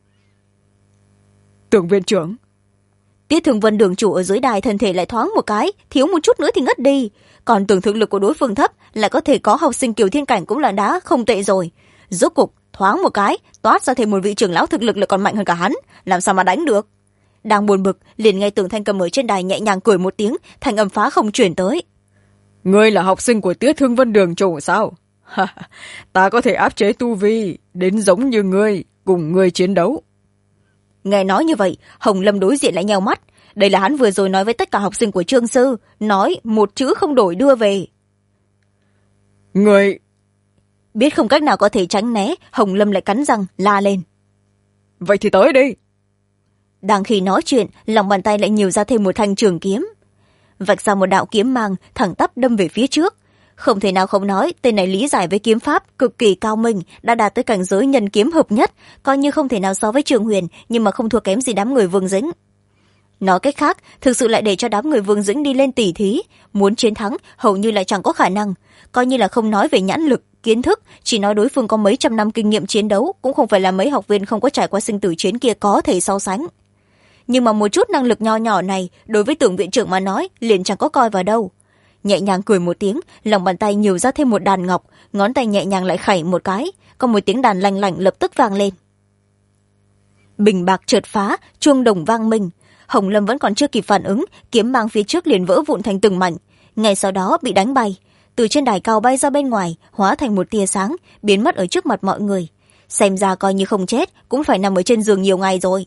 Tưởng viện trưởng. Tiết Thường Vân đường chủ ở dưới đài thân thể lại thoáng một cái, thiếu một chút nữa thì ngất đi. Còn tưởng thực lực của đối phương thấp, lại có thể có học sinh Kiều Thiên Cảnh cũng là đã không tệ rồi. Rốt cục thoáng một cái toát ra thêm một vị trưởng lão thực lực lại còn mạnh hơn cả hắn, làm sao mà đánh được? Đang buồn bực, liền nghe Tưởng Thanh Cầm ở trên đài nhẹ nhàng cười một tiếng, thanh âm phá không chuyển tới. Ngươi là học sinh của Tiết Thương Vân đường chủ sao? Ta có thể áp chế tu vi đến giống như ngươi, cùng ngươi chiến đấu. Nghe nói như vậy, Hồng Lâm đối diện lại nheo mắt. Đây là hắn vừa rồi nói với tất cả học sinh của Trương sư, nói một chữ không đổi đưa về. Ngươi... Biết không cách nào có thể tránh né, Hồng Lâm lại cắn răng la lên. Vậy thì tới đi. Đang khi nói chuyện, lòng bàn tay lại nhiều ra thêm một thanh trường kiếm. Vạch ra một đạo kiếm mang, thẳng tắp đâm về phía trước. Không thể nào không nói, tên này lý giải với kiếm pháp cực kỳ cao minh, đã đạt tới cảnh giới nhân kiếm hợp nhất, coi như không thể nào so với Trường Huyền, nhưng mà không thua kém gì đám người Vương Dĩnh. Nói cách khác, thực sự lại để cho đám người Vương Dĩnh đi lên tỉ thí, muốn chiến thắng hầu như lại chẳng có khả năng. Coi như là không nói về nhãn lực, kiến thức, chỉ nói đối phương có mấy trăm năm kinh nghiệm chiến đấu, cũng không phải là mấy học viên không có trải qua sinh tử chiến kia có thể so sánh. Nhưng mà một chút năng lực nho nhỏ này, đối với Tưởng viện trưởng mà nói, liền chẳng có coi vào đâu. Nhẹ nhàng cười một tiếng, lòng bàn tay nhiều ra thêm một đàn ngọc, ngón tay nhẹ nhàng lại khẩy một cái, có một tiếng đàn lanh lảnh lập tức vang lên. Bình bạc chợt phá, chuông đồng vang minh. Hồng Lâm vẫn còn chưa kịp phản ứng, kiếm mang phía trước liền vỡ vụn thành từng mảnh, ngay sau đó bị đánh bay, từ trên đài cao bay ra bên ngoài, hóa thành một tia sáng, biến mất ở trước mặt mọi người. Xem ra coi như không chết, cũng phải nằm ở trên giường nhiều ngày rồi.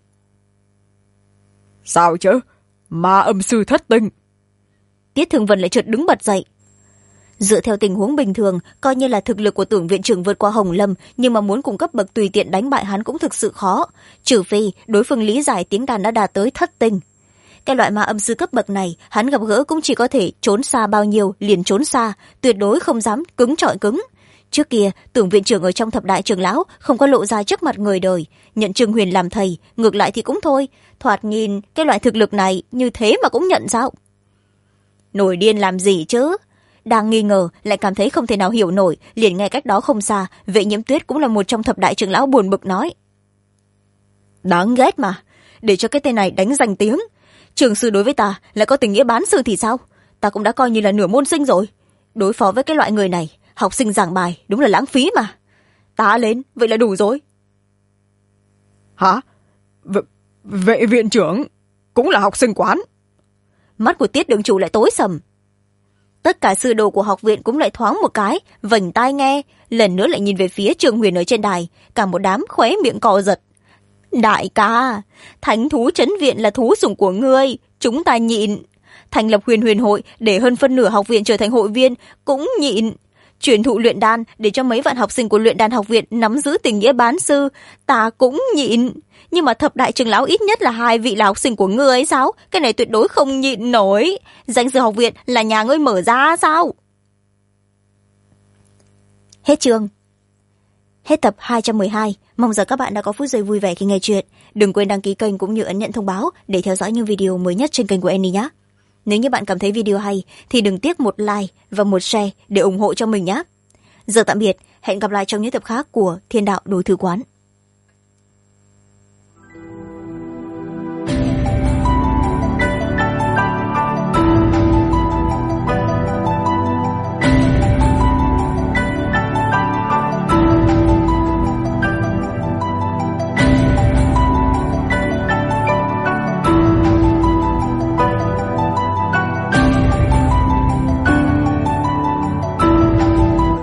Sao chứ? Ma âm sư thất tinh. Tiết Thường Vân lại chợt đứng bật dậy. Dựa theo tình huống bình thường, coi như là thực lực của Tưởng viện trưởng vượt qua Hồng Lâm, nhưng mà muốn cùng cấp bậc tùy tiện đánh bại hắn cũng thực sự khó, trừ phi đối phương lý giải tiếng đàn đã đạt tới thất tinh. Cái loại ma âm sư cấp bậc này, hắn gặp gỡ cũng chỉ có thể trốn xa bao nhiêu liền trốn xa, tuyệt đối không dám cứng trọi cứng. Trước kia, Tưởng viện trưởng ở trong thập đại trưởng lão không có lộ ra trước mặt người đời, nhận Trương Huyền làm thầy, ngược lại thì cũng thôi, thoạt nhìn cái loại thực lực này như thế mà cũng nhận sao? Nổi điên làm gì chứ? Đang nghi ngờ, lại cảm thấy không thể nào hiểu nổi, liền nghe cách đó không xa, Vệ Nhiễm Tuyết cũng là một trong thập đại trưởng lão buồn bực nói. Đáng ghét mà, để cho cái tên này đánh danh tiếng. Trường sư đối với ta lại có tình nghĩa bán sư thì sao? Ta cũng đã coi như là nửa môn sinh rồi. Đối phó với cái loại người này, học sinh giảng bài đúng là lãng phí mà. Ta lên, vậy là đủ rồi. Hả? Vệ viện trưởng cũng là học sinh quán. Mắt của Tiết đường chủ lại tối sầm. Tất cả sư đồ của học viện cũng lại thoáng một cái, vành tai nghe, lần nữa lại nhìn về phía Trương Huyền ở trên đài, cả một đám khóe miệng cò giật. Đại ca, thánh thú trấn viện là thú sủng của ngươi, chúng ta nhịn. Thành lập huyền hội để hơn phân nửa học viện trở thành hội viên, cũng nhịn. Truyền thụ luyện đan để cho mấy vạn học sinh của luyện đan học viện nắm giữ tình nghĩa bán sư, ta cũng nhịn. Nhưng mà thập đại trưởng lão ít nhất là 2 vị là học sinh của ngươi ấy sao? Cái này tuyệt đối không nhịn nổi. Danh sư học viện là nhà ngươi mở ra sao? Hết chương. Hết tập 212. Mong rằng các bạn đã có phút giây vui vẻ khi nghe chuyện. Đừng quên đăng ký kênh cũng như ấn nhận thông báo để theo dõi những video mới nhất trên kênh của Annie nhé. Nếu như bạn cảm thấy video hay thì đừng tiếc một like và một share để ủng hộ cho mình nhé. Giờ tạm biệt, hẹn gặp lại trong những tập khác của Thiên Đạo Đồ Thư Quán.